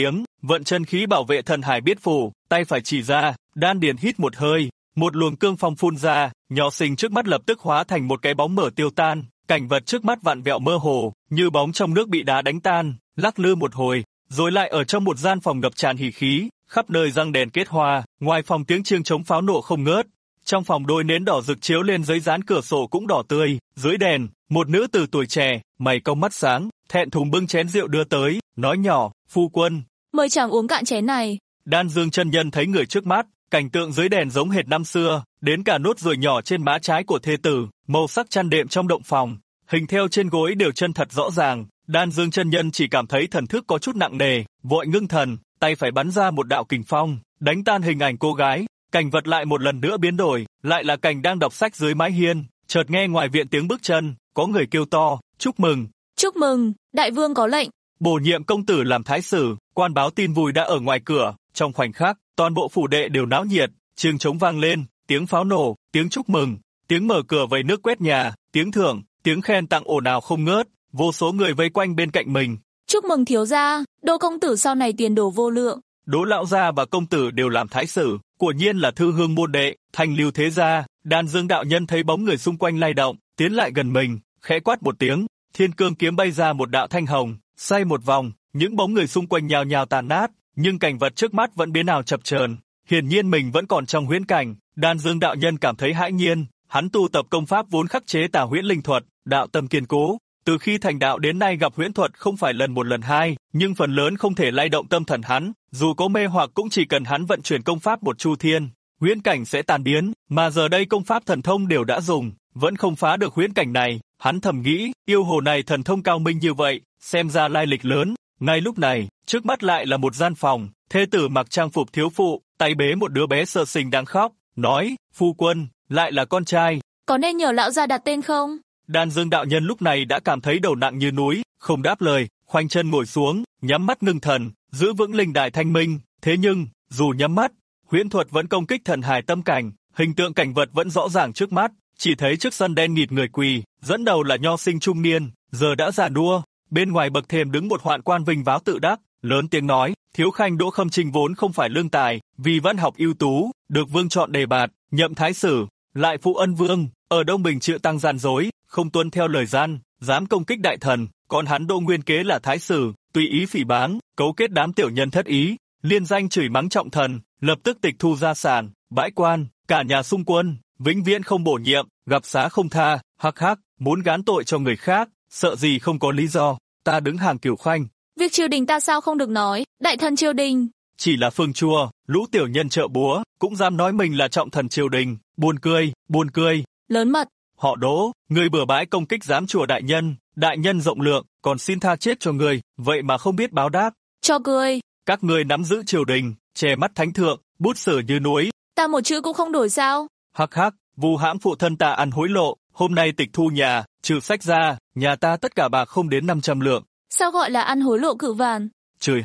B: vận chân khí bảo vệ thần hải biết phủ, tay phải chỉ ra, đan điền hít một hơi, một luồng cương phong phun ra, nho sinh trước mắt lập tức hóa thành một cái bóng mờ tiêu tan, cảnh vật trước mắt vặn vẹo mơ hồ, như bóng trong nước bị đá đánh tan, lắc lư một hồi, rồi lại ở trong một gian phòng ngập tràn hỉ khí, khắp nơi răng đèn kết hoa, ngoài phòng tiếng chiêng trống pháo nổ không ngớt. Trong phòng đôi nến đỏ rực chiếu lên giấy dán cửa sổ cũng đỏ tươi, dưới đèn, một nữ tử tuổi trẻ, mày cong mắt sáng, thẹn thùng bưng chén rượu đưa tới, nói nhỏ, phu quân.
C: Mời chàng uống cạn chén này.
B: Đan Dương chân nhân thấy người trước mắt, cảnh tượng dưới đèn giống hệt năm xưa, đến cả nốt ruồi nhỏ trên má trái của thê tử, màu sắc chăn đệm trong động phòng, hình thêu trên gối đều chân thật rõ ràng. Đan Dương chân nhân chỉ cảm thấy thần thức có chút nặng nề, vội ngưng thần, tay phải bắn ra một đạo kình phong, đánh tan hình ảnh cô gái. Cảnh vật lại một lần nữa biến đổi, lại là cảnh đang đọc sách dưới mái hiên, chợt nghe ngoài viện tiếng bước chân, có người kêu to, chúc mừng.
C: Chúc mừng, đại vương có lệnh.
B: Bổ nhiệm công tử làm thái sử, quan báo tin vui đã ở ngoài cửa, trong khoảnh khắc, toàn bộ phủ đệ đều náo nhiệt, chiêng trống vang lên, tiếng pháo nổ, tiếng chúc mừng, tiếng mở cửa vẩy nước quét nhà, tiếng thưởng, tiếng khen tặng ồn ào không ngớt, vô số người vây quanh bên cạnh mình.
C: Chúc mừng thiếu gia, Đỗ công tử sau này tiền đồ vô lượng.
B: Đỗ lão gia và công tử đều làm thái sử, quả nhiên là thư hương môn đệ, thanh lưu thế gia. Đan Dương đạo nhân thấy bóng người xung quanh lay động, tiến lại gần mình, khẽ quát một tiếng, thiên cương kiếm bay ra một đạo thanh hồng, xoay một vòng, những bóng người xung quanh nhào nhào tàn nát, nhưng cảnh vật trước mắt vẫn biến ảo chập chờn. Hiển nhiên mình vẫn còn trong huyễn cảnh. Đan Dương đạo nhân cảm thấy hãi nhiên, hắn tu tập công pháp vốn khắc chế tà huyễn linh thuật, đạo tâm kiên cố. Từ khi thành đạo đến nay gặp huyễn thuật không phải lần một lần hai, nhưng phần lớn không thể lay động tâm thần hắn, dù có mê hoặc cũng chỉ cần hắn vận chuyển công pháp một chu thiên, huyễn cảnh sẽ tan biến, mà giờ đây công pháp thần thông đều đã dùng, vẫn không phá được huyễn cảnh này. Hắn thầm nghĩ, yêu hồ này thần thông cao minh như vậy, xem ra lai lịch lớn. Ngay lúc này, trước mắt lại là một gian phòng, thê tử mặc trang phục thiếu phụ, tay bế một đứa bé sơ sinh đang khóc, nói, phu quân, lại là con trai.
C: Có nên nhờ lão gia đặt tên không?
B: Đan Dương đạo nhân lúc này đã cảm thấy đầu nặng như núi, không đáp lời, khoanh chân ngồi xuống, nhắm mắt ngưng thần, giữ vững linh đài thanh minh. Thế nhưng, dù nhắm mắt, huyễn thuật vẫn công kích thần hài tâm cảnh, hình tượng cảnh vật vẫn rõ ràng trước mắt. Chỉ thấy trước sân đen nghịt người quỳ, dẫn đầu là nho sinh trung niên, giờ đã già nua. Bên ngoài bậc thềm đứng một hoạn quan vinh váo tự đắc, lớn tiếng nói, thiếu khanh Đỗ Khâm Trinh vốn không phải lương tài, vì văn học ưu tú, được vương chọn đề bạt, nhậm thái sử, lại phụ ân vương, ở Đông Bình chịu tăng gian dối, không tuân theo lời gian, dám công kích đại thần, còn hắn Đỗ Nguyên Kế là thái sử, tùy ý phỉ báng, cấu kết đám tiểu nhân thất ý, liên danh chửi mắng trọng thần, lập tức tịch thu gia sản, bãi quan, cả nhà xung quân, vĩnh viễn không bổ nhiệm, gặp xá không tha, hắc hắc, muốn gán tội cho người khác, sợ gì không có lý do, ta đứng hàng Cửu Khanh.
C: Việc triều đình ta sao không được nói, đại thần triều đình.
B: Chỉ là phương chua, lũ tiểu nhân chợ búa, cũng dám nói mình là trọng thần triều đình, buồn cười.
C: Lớn mật.
B: Họ Đỗ, người bừa bãi công kích giám chùa đại nhân rộng lượng, còn xin tha chết cho người, vậy mà không biết báo đáp.
C: Cho cười.
B: Các người nắm giữ triều đình, che mắt thánh thượng, bút sử như núi.
C: Ta một chữ cũng không đổi sao?
B: Hắc hắc, vu hãm phụ thân ta ăn hối lộ, hôm nay tịch thu nhà, trừ sách ra, nhà ta tất cả bạc không đến 500 lượng.
C: Sao gọi là ăn hối lộ cự vàn?
B: Trời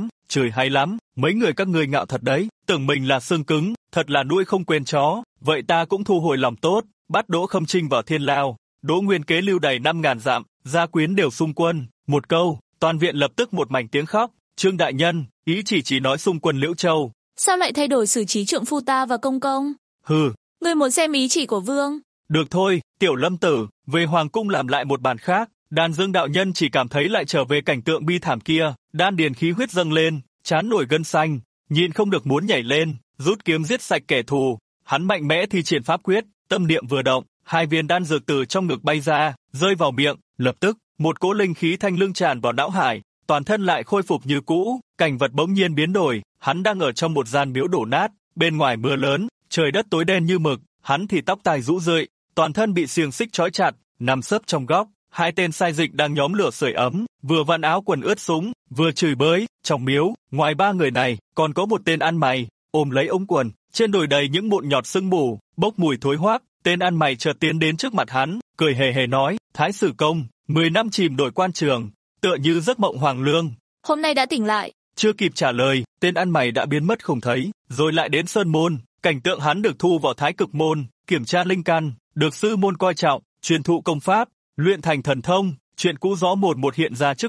B: hay lắm, mấy người các ngươi ngạo thật đấy, tưởng mình là xương cứng, thật là nuôi không quên chó, vậy ta cũng thu hồi lòng tốt, bắt Đỗ Khâm Trinh vào thiên lao, Đỗ Nguyên Kế lưu đày 5.000 dặm, gia quyến đều xung quân, một câu, toàn viện lập tức một mảnh tiếng khóc. Trương đại nhân, ý chỉ nói xung quân Liễu Châu.
C: Sao lại thay đổi xử trí trượng phu ta và công công?
B: Hừ,
C: Ngươi muốn xem ý chỉ của vương?
B: Được thôi, Tiểu Lâm tử, về hoàng cung làm lại một bàn khác. Đan Dương đạo nhân chỉ cảm thấy lại trở về cảnh tượng bi thảm kia, đan điền khí huyết dâng lên, trán nổi gân xanh, nhịn không được muốn nhảy lên, rút kiếm giết sạch kẻ thù. Hắn mạnh mẽ thi triển pháp quyết, tâm niệm vừa động, 2 viên đan dược từ trong ngực bay ra, rơi vào miệng, lập tức, một cỗ linh khí thanh lương tràn vào não hải, toàn thân lại khôi phục như cũ, cảnh vật bỗng nhiên biến đổi, hắn đang ở trong một gian miếu đổ nát, bên ngoài mưa lớn, trời đất tối đen như mực, hắn thì tóc tai rũ rượi, toàn thân bị xiềng xích trói chặt, nằm sấp trong góc. 2 tên sai dịch đang nhóm lửa sưởi ấm, vừa vặn áo quần ướt sũng, vừa chửi bới. Trong miếu, ngoài 3 người này, còn có một tên ăn mày, ôm lấy ống quần, trên đồi đầy những mụn nhọt sưng mù, bốc mùi thối hoác. Tên ăn mày chợt tiến đến trước mặt hắn, cười hề hề nói, Thái sử công, 10 năm chìm đổi quan trường, tựa như giấc mộng hoàng lương.
C: Hôm nay đã tỉnh lại.
B: Chưa kịp trả lời, tên ăn mày đã biến mất không thấy, rồi lại đến sơn môn, cảnh tượng hắn được thu vào Thái Cực môn, kiểm tra linh căn, được sư môn coi trọng, truyền thụ công pháp, luyện thành thần thông, chuyện cũ rõ một hiện ra trước mắt,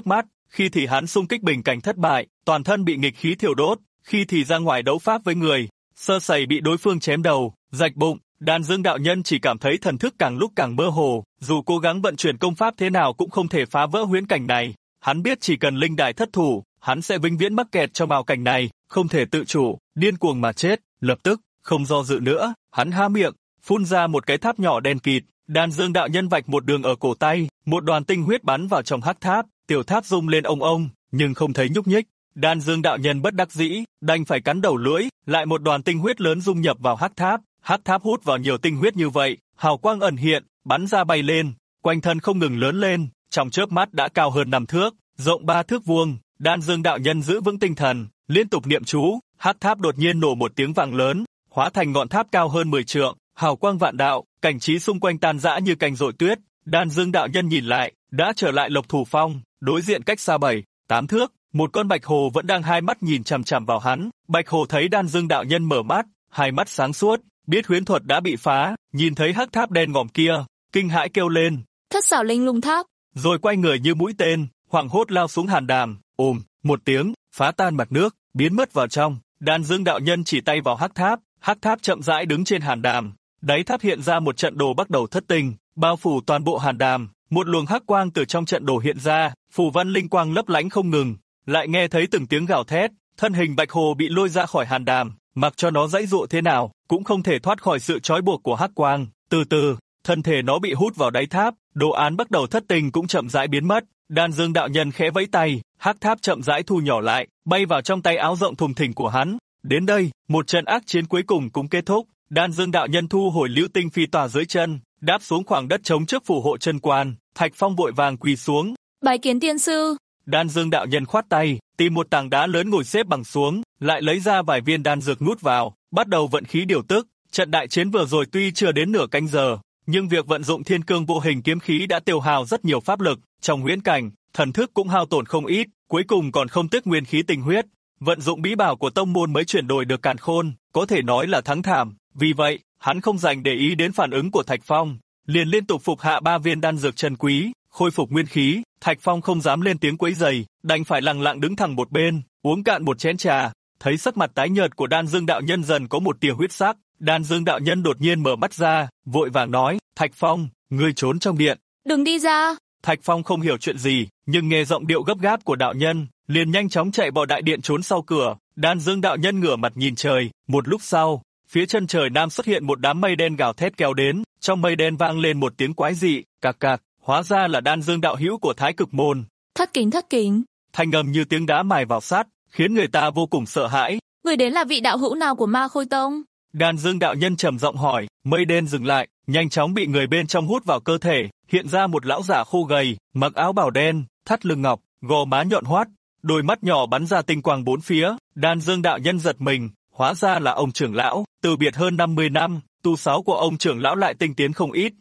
B: khi thì hắn xung kích bình cảnh thất bại, toàn thân bị nghịch khí thiêu đốt, khi thì ra ngoài đấu pháp với người, sơ sẩy bị đối phương chém đầu, rạch bụng. Đan Dương đạo nhân chỉ cảm thấy thần thức càng lúc càng mơ hồ, dù cố gắng vận chuyển công pháp thế nào cũng không thể phá vỡ huyễn cảnh này. Hắn biết chỉ cần linh đài thất thủ, hắn sẽ vĩnh viễn mắc kẹt trong ảo cảnh này, không thể tự chủ, điên cuồng mà chết. Lập tức, không do dự nữa, hắn há miệng, phun ra một cái tháp nhỏ đen kịt. Đan Dương đạo nhân vạch một đường ở cổ tay, một đoàn tinh huyết bắn vào trong hắc tháp, tiểu tháp rung lên ông ông, nhưng không thấy nhúc nhích. Đan Dương đạo nhân bất đắc dĩ, đành phải cắn đầu lưỡi, lại một đoàn tinh huyết lớn dung nhập vào hắc tháp. Hắc tháp hút vào nhiều tinh huyết như vậy, hào quang ẩn hiện, bắn ra bay lên, quanh thân không ngừng lớn lên, trong chớp mắt đã cao hơn 5 thước, rộng 3 thước vuông. Đan Dương đạo nhân giữ vững tinh thần, liên tục niệm chú, hắc tháp đột nhiên nổ một tiếng vang lớn, hóa thành ngọn tháp cao hơn 10 trượng, hào quang vạn đạo, cảnh trí xung quanh tan rã như cành rội tuyết. Đan Dương đạo nhân nhìn lại, đã trở lại Lộc Thủ Phong, đối diện cách xa 7-8 thước, một con bạch hồ vẫn đang hai mắt nhìn chằm chằm vào hắn. Bạch hồ thấy Đan Dương đạo nhân mở mắt, hai mắt sáng suốt, biết huyễn thuật đã bị phá, nhìn thấy hắc tháp đen ngòm kia, kinh hãi kêu lên:
C: Thất xảo linh lung tháp.
B: Rồi quay người như mũi tên, hoảng hốt lao xuống hàn đàm, một tiếng, phá tan mặt nước, biến mất vào trong. Đan Dương đạo nhân chỉ tay vào hắc tháp chậm rãi đứng trên hàn đàm, đáy tháp hiện ra một trận đồ bắt đầu thất tinh, bao phủ toàn bộ hàn đàm. Một luồng hắc quang từ trong trận đồ hiện ra, phù văn linh quang lấp lánh không ngừng. Lại nghe thấy từng tiếng gào thét, thân hình bạch hồ bị lôi ra khỏi hàn đàm, mặc cho nó giãy giụa thế nào, cũng không thể thoát khỏi sự trói buộc của hắc quang. Từ từ, thân thể nó bị hút vào đáy tháp, đồ án bắt đầu thất tình cũng chậm rãi biến mất. Đan Dương đạo nhân khẽ vẫy tay, hắc tháp chậm rãi thu nhỏ lại, bay vào trong tay áo rộng thùng thình của hắn. Đến đây, một trận ác chiến cuối cùng cũng kết thúc. Đan Dương đạo nhân thu hồi Liễu Tinh Phi tỏa dưới chân, đáp xuống khoảng đất trống trước phù hộ chân quan. Thạch Phong vội vàng quỳ xuống,
C: Bái kiến tiên sư.
B: Đan Dương đạo nhân khoát tay, tìm một tảng đá lớn ngồi xếp bằng xuống, lại lấy ra vài viên đan dược nuốt vào, bắt đầu vận khí điều tức. Trận đại chiến vừa rồi tuy chưa đến nửa canh giờ, nhưng việc vận dụng thiên cương vô hình kiếm khí đã tiêu hao rất nhiều pháp lực, trong huyễn cảnh, thần thức cũng hao tổn không ít, cuối cùng còn không tiếc nguyên khí tinh huyết. Vận dụng bí bảo của tông môn mới chuyển đổi được càn khôn, có thể nói là thắng thảm. Vì vậy, hắn không dành để ý đến phản ứng của Thạch Phong, liền liên tục phục hạ 3 viên đan dược chân quý, khôi phục nguyên khí. Thạch Phong không dám lên tiếng quấy rầy, đành phải lặng lặng đứng thẳng một bên, uống cạn một chén trà. Thấy sắc mặt tái nhợt của Đan Dương đạo nhân dần có một tia huyết sắc, Đan Dương đạo nhân đột nhiên mở mắt ra, vội vàng nói: "Thạch Phong, ngươi trốn trong điện."
C: Đừng đi ra.
B: Thạch Phong không hiểu chuyện gì, nhưng nghe giọng điệu gấp gáp của đạo nhân, liền nhanh chóng chạy vào đại điện trốn sau cửa. Đan Dương đạo nhân ngửa mặt nhìn trời, một lúc sau, phía chân trời nam xuất hiện một đám mây đen gào thét kéo đến, trong mây đen vang lên một tiếng quái dị, cạc cạc, hóa ra là Đan Dương đạo hữu của Thái Cực môn.
C: Thất kính.
B: Thanh âm như tiếng đá mài vào sắt, khiến người ta vô cùng sợ hãi.
C: Người đến là vị đạo hữu nào của Ma Khôi Tông?
B: Đan Dương đạo nhân trầm giọng hỏi. Mây đen dừng lại, nhanh chóng bị người bên trong hút vào cơ thể, hiện ra một lão giả khô gầy, mặc áo bào đen, thắt lưng ngọc, gò má nhọn hoắt, đôi mắt nhỏ bắn ra tinh quang bốn phía. Đan Dương đạo nhân giật mình, hóa ra là ông trưởng lão, từ biệt hơn 50 năm, tu sáu của ông trưởng lão lại tinh tiến không ít.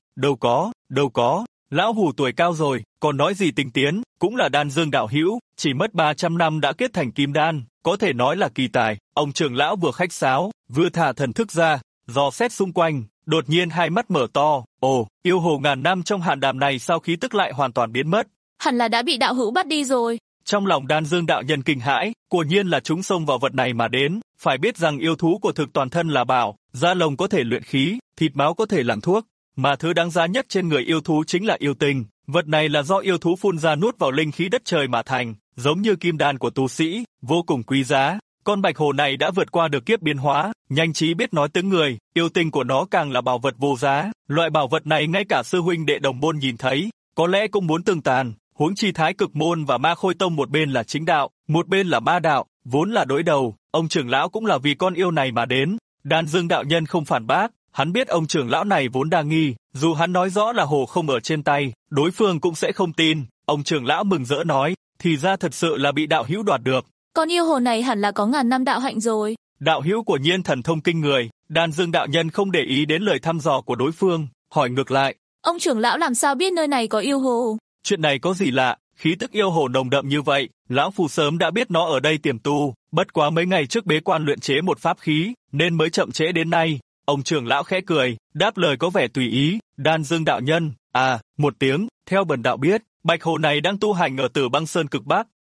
B: Đâu có, lão hủ tuổi cao rồi, còn nói gì tinh tiến, cũng là Đan Dương đạo hữu, chỉ mất 300 năm đã kết thành kim đan, có thể nói là kỳ tài. Ông trưởng lão vừa khách sáo, vừa thả thần thức ra, dò xét xung quanh, đột nhiên hai mắt mở to. Ồ, yêu hồ ngàn năm trong hàn đàm này sao khí tức lại hoàn toàn biến mất?
C: Hẳn là đã bị đạo hữu bắt đi rồi.
B: Trong lòng Đan Dương đạo nhân kinh hãi, quả nhiên là chúng xông vào vật này mà đến. Phải biết rằng yêu thú của thực toàn thân là bảo, da lông có thể luyện khí, thịt máu có thể làm thuốc, mà thứ đáng giá nhất trên người yêu thú chính là yêu tinh. Vật này là do yêu thú phun ra nuốt vào linh khí đất trời mà thành, giống như kim đan của tu sĩ, vô cùng quý giá. Con bạch hồ này đã vượt qua được kiếp biến hóa, nhanh trí biết nói tiếng người, yêu tinh của nó càng là bảo vật vô giá. Loại bảo vật này ngay cả sư huynh đệ đồng môn nhìn thấy, có lẽ cũng muốn tương tàn. Huống chi Thái Cực môn và Ma Khôi tông một bên là chính đạo, một bên là ma đạo, vốn là đối đầu. Ông trưởng lão cũng là vì con yêu này mà đến. Đan Dương đạo nhân không phản bác, hắn biết ông trưởng lão này vốn đa nghi, dù hắn nói rõ là hồ không ở trên tay, đối phương cũng sẽ không tin. Ông trưởng lão mừng rỡ nói, thì ra thật sự là bị đạo hữu đoạt được.
C: Con yêu hồ này hẳn là có ngàn năm đạo hạnh rồi.
B: Đạo hữu của nhiên thần thông kinh người. Đan Dương đạo nhân không để ý đến lời thăm dò của đối phương, hỏi ngược lại,
C: ông trưởng lão làm sao biết nơi này có yêu hồ?
B: Chuyện này có gì lạ, khí tức yêu hồ nồng đậm như vậy, lão phù sớm đã biết nó ở đây tiềm tu, bất quá mấy ngày trước bế quan luyện chế một pháp khí, nên mới chậm trễ đến nay. Ông trưởng lão khẽ cười, đáp lời có vẻ tùy ý. Đan Dương đạo nhân, một tiếng, theo bần đạo biết, bạch hồ này đang tu hành ở Tử Băng Sơn cực Bắc,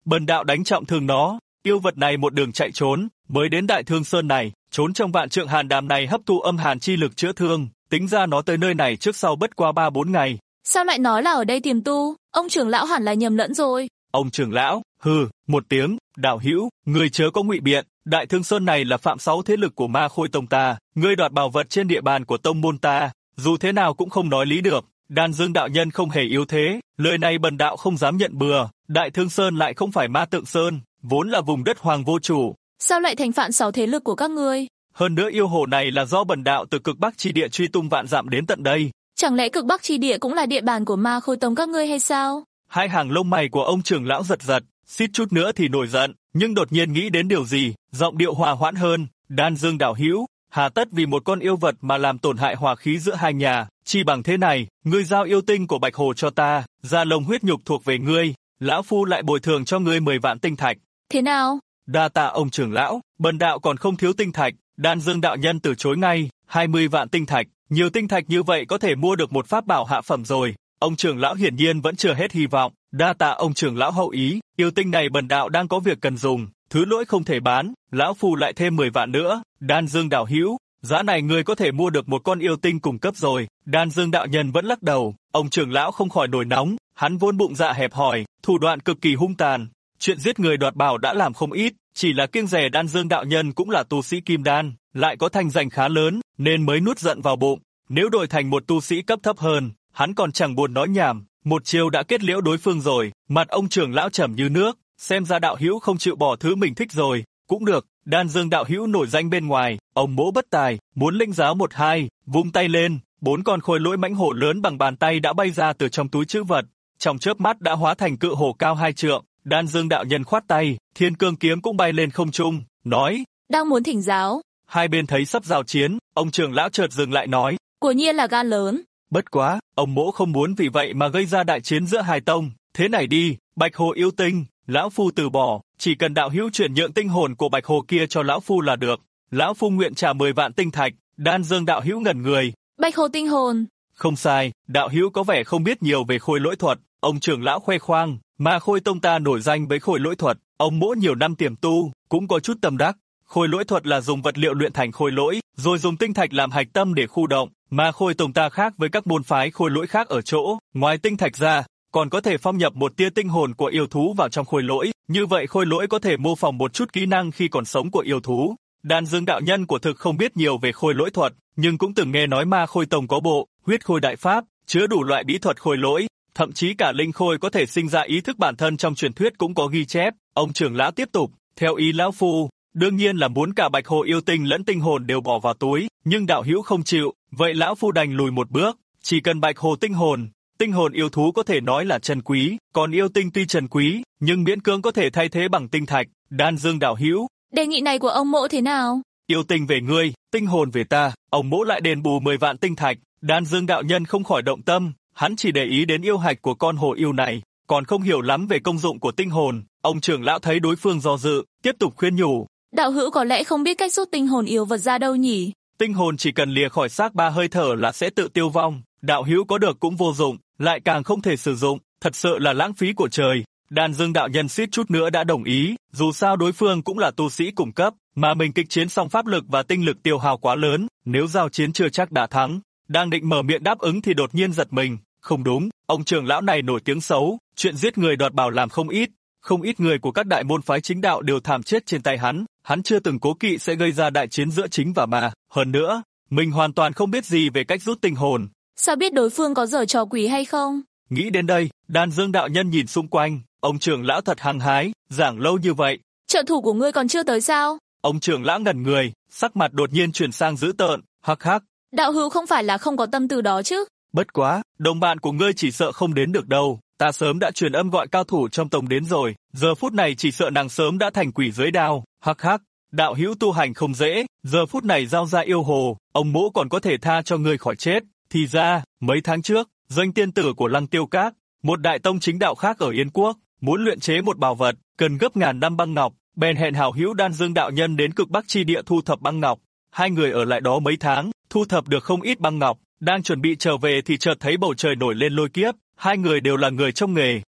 B: bần đạo đánh trọng thương nó. Yêu vật này một đường chạy trốn, mới đến Đại Thương Sơn này, trốn trong vạn trượng hàn đàm này hấp thụ âm hàn chi lực chữa thương, tính ra nó tới nơi này trước sau bất qua 3-4 ngày.
C: Sao lại nói là ở đây tiềm tu, ông trưởng lão hẳn là nhầm lẫn rồi.
B: Ông trưởng lão, hừ, một tiếng, đạo hữu, người chớ có ngụy biện, Đại Thương Sơn này là phạm 6 thế lực của Ma Khôi tông ta, ngươi đoạt bảo vật trên địa bàn của tông môn ta, dù thế nào cũng không nói lý được. Đan Dương đạo nhân không hề yếu thế, lời này bần đạo không dám nhận bừa, Đại Thương Sơn lại không phải Ma Tượng Sơn, vốn là vùng đất hoàng vô chủ.
C: Sao lại thành phạm 6 thế lực của các ngươi?
B: Hơn nữa yêu hồ này là do bần đạo từ cực bắc chi địa truy tung vạn dặm đến tận đây.
C: Chẳng lẽ cực bắc chi địa cũng là địa bàn của Ma Khôi tông các ngươi hay sao?
B: Hai hàng lông mày của ông trưởng lão giật giật, suýt chút nữa thì nổi giận, nhưng đột nhiên nghĩ đến điều gì, giọng điệu hòa hoãn hơn. Đan Dương đạo hữu, hà tất vì một con yêu vật mà làm tổn hại hòa khí giữa hai nhà, chỉ bằng thế này, ngươi giao yêu tinh của Bạch Hồ cho ta, da lông huyết nhục thuộc về ngươi, lão phu lại bồi thường cho ngươi 10 vạn tinh thạch.
C: Thế nào?
B: Đa tạ ông trưởng lão, bần đạo còn không thiếu tinh thạch. Đan Dương đạo nhân từ chối ngay, 20 vạn tinh thạch, nhiều tinh thạch như vậy có thể mua được một pháp bảo hạ phẩm rồi. Ông trưởng lão hiển nhiên vẫn chưa hết hy vọng, đa tạ ông trưởng lão hậu ý, yêu tinh này bần đạo đang có việc cần dùng, thứ lỗi không thể bán, lão phu lại thêm 10 vạn nữa. Đan Dương đạo hữu, giá này ngươi có thể mua được một con yêu tinh cùng cấp rồi. Đan Dương đạo nhân vẫn lắc đầu, ông trưởng lão không khỏi nổi nóng, hắn vốn bụng dạ hẹp hòi, thủ đoạn cực kỳ hung tàn, chuyện giết người đoạt bảo đã làm không ít, chỉ là kiêng dè Đan Dương đạo nhân cũng là tu sĩ kim đan, lại có thành danh khá lớn, nên mới nuốt giận vào bụng. Nếu đổi thành một tu sĩ cấp thấp hơn, hắn còn chẳng buồn nói nhảm, một chiêu đã kết liễu đối phương rồi. Mặt ông trưởng lão trầm như nước, xem ra đạo hữu không chịu bỏ thứ mình thích rồi. Cũng được, Đan Dương đạo hữu nổi danh bên ngoài, ông mỗ bất tài, muốn lĩnh giáo 1-2, vung tay lên, 4 con khôi lỗi mãnh hổ lớn bằng bàn tay đã bay ra từ trong túi trữ vật, trong chớp mắt đã hóa thành cự hổ cao 2 trượng. Đan Dương đạo nhân khoát tay, Thiên Cương kiếm cũng bay lên không trung, nói:
C: đang muốn thỉnh giáo.
B: Hai bên thấy sắp giao chiến, ông trưởng lão chợt dừng lại nói:
C: Quả nhiên là gan lớn.
B: Bất quá, ông mỗ không muốn vì vậy mà gây ra đại chiến giữa hai tông. Thế này đi, Bạch Hồ yêu tinh, lão phu từ bỏ, chỉ cần đạo hữu chuyển nhượng tinh hồn của Bạch Hồ kia cho lão phu là được. Lão phu nguyện trả 10 vạn tinh thạch. Đan Dương đạo hữu ngẩn người.
C: Bạch Hồ tinh hồn.
B: Không sai, đạo hữu có vẻ không biết nhiều về khôi lỗi thuật. Ông trưởng lão khoe khoang, Ma Khôi tông ta nổi danh với khôi lỗi thuật, ông mỗ nhiều năm tiềm tu, cũng có chút tâm đắc. Khôi lỗi thuật là dùng vật liệu luyện thành khôi lỗi, rồi dùng tinh thạch làm hạch tâm để khu động. Ma Khôi tông ta khác với các môn phái khôi lỗi khác ở chỗ, ngoài tinh thạch ra, còn có thể phong nhập một tia tinh hồn của yêu thú vào trong khôi lỗi. Như vậy khôi lỗi có thể mô phỏng một chút kỹ năng khi còn sống của yêu thú. Đan Dương đạo nhân của thực không biết nhiều về khôi lỗi thuật, nhưng cũng từng nghe nói Ma Khôi tông có bộ huyết khôi đại pháp, chứa đủ loại bí thuật khôi lỗi. Thậm chí cả linh khôi có thể sinh ra ý thức bản thân trong truyền thuyết cũng có ghi chép. Ông trưởng lão tiếp tục, theo ý lão phu, đương nhiên là muốn cả Bạch Hồ yêu tinh lẫn tinh hồn đều bỏ vào túi, nhưng đạo hữu không chịu, vậy lão phu đành lùi một bước, chỉ cần Bạch Hồ tinh hồn yêu thú có thể nói là trân quý, còn yêu tinh tuy trân quý, nhưng miễn cưỡng có thể thay thế bằng tinh thạch. Đan Dương đạo hữu,
C: đề nghị này của ông mỗ thế nào?
B: Yêu tinh về ngươi, tinh hồn về ta, ông mỗ lại đền bù 10 vạn tinh thạch. Đan Dương đạo nhân không khỏi động tâm. Hắn chỉ để ý đến yêu hạch của con hồ yêu này, còn không hiểu lắm về công dụng của tinh hồn. Ông trưởng lão thấy đối phương do dự, tiếp tục khuyên nhủ.
C: Đạo hữu có lẽ không biết cách rút tinh hồn yêu vật ra đâu nhỉ?
B: Tinh hồn chỉ cần lìa khỏi xác 3 hơi thở là sẽ tự tiêu vong. Đạo hữu có được cũng vô dụng, lại càng không thể sử dụng, thật sự là lãng phí của trời. Đan Dương đạo nhân suýt chút nữa đã đồng ý, dù sao đối phương cũng là tu sĩ cùng cấp, mà mình kịch chiến xong pháp lực và tinh lực tiêu hao quá lớn, nếu giao chiến chưa chắc đã thắng. Đang định mở miệng đáp ứng thì đột nhiên giật mình. Không đúng, ông trưởng lão này nổi tiếng xấu, chuyện giết người đoạt bảo làm không ít người của các đại môn phái chính đạo đều thảm chết trên tay hắn chưa từng cố kỵ sẽ gây ra đại chiến giữa chính và ma, hơn nữa, mình hoàn toàn không biết gì về cách rút tinh hồn.
C: Sao biết đối phương có giở trò quỷ hay không?
B: Nghĩ đến đây, Đan Dương đạo nhân nhìn xung quanh, ông trưởng lão thật hăng hái, giảng lâu như vậy.
C: Trợ thủ của ngươi còn chưa tới sao?
B: Ông trưởng lão ngẩn người, sắc mặt đột nhiên chuyển sang dữ tợn, hắc hắc.
C: Đạo hữu không phải là không có tâm từ đó chứ?
B: Bất quá, đồng bạn của ngươi chỉ sợ không đến được đâu, ta sớm đã truyền âm gọi cao thủ trong tông đến rồi, giờ phút này chỉ sợ nàng sớm đã thành quỷ dưới đao, hắc hắc, đạo hữu tu hành không dễ, giờ phút này giao ra yêu hồ, ông mỗ còn có thể tha cho ngươi khỏi chết. Thì ra, mấy tháng trước, doanh tiên tử của Lăng Tiêu Các, một đại tông chính đạo khác ở Yên Quốc, muốn luyện chế một bảo vật, cần gấp ngàn năm băng ngọc, bèn hẹn hảo hữu Đan Dương đạo nhân đến cực bắc chi địa thu thập băng ngọc. Hai người ở lại đó mấy tháng, thu thập được không ít băng ngọc, đang chuẩn bị trở về thì chợt thấy bầu trời nổi lên lôi kiếp, hai người đều là người trong nghề,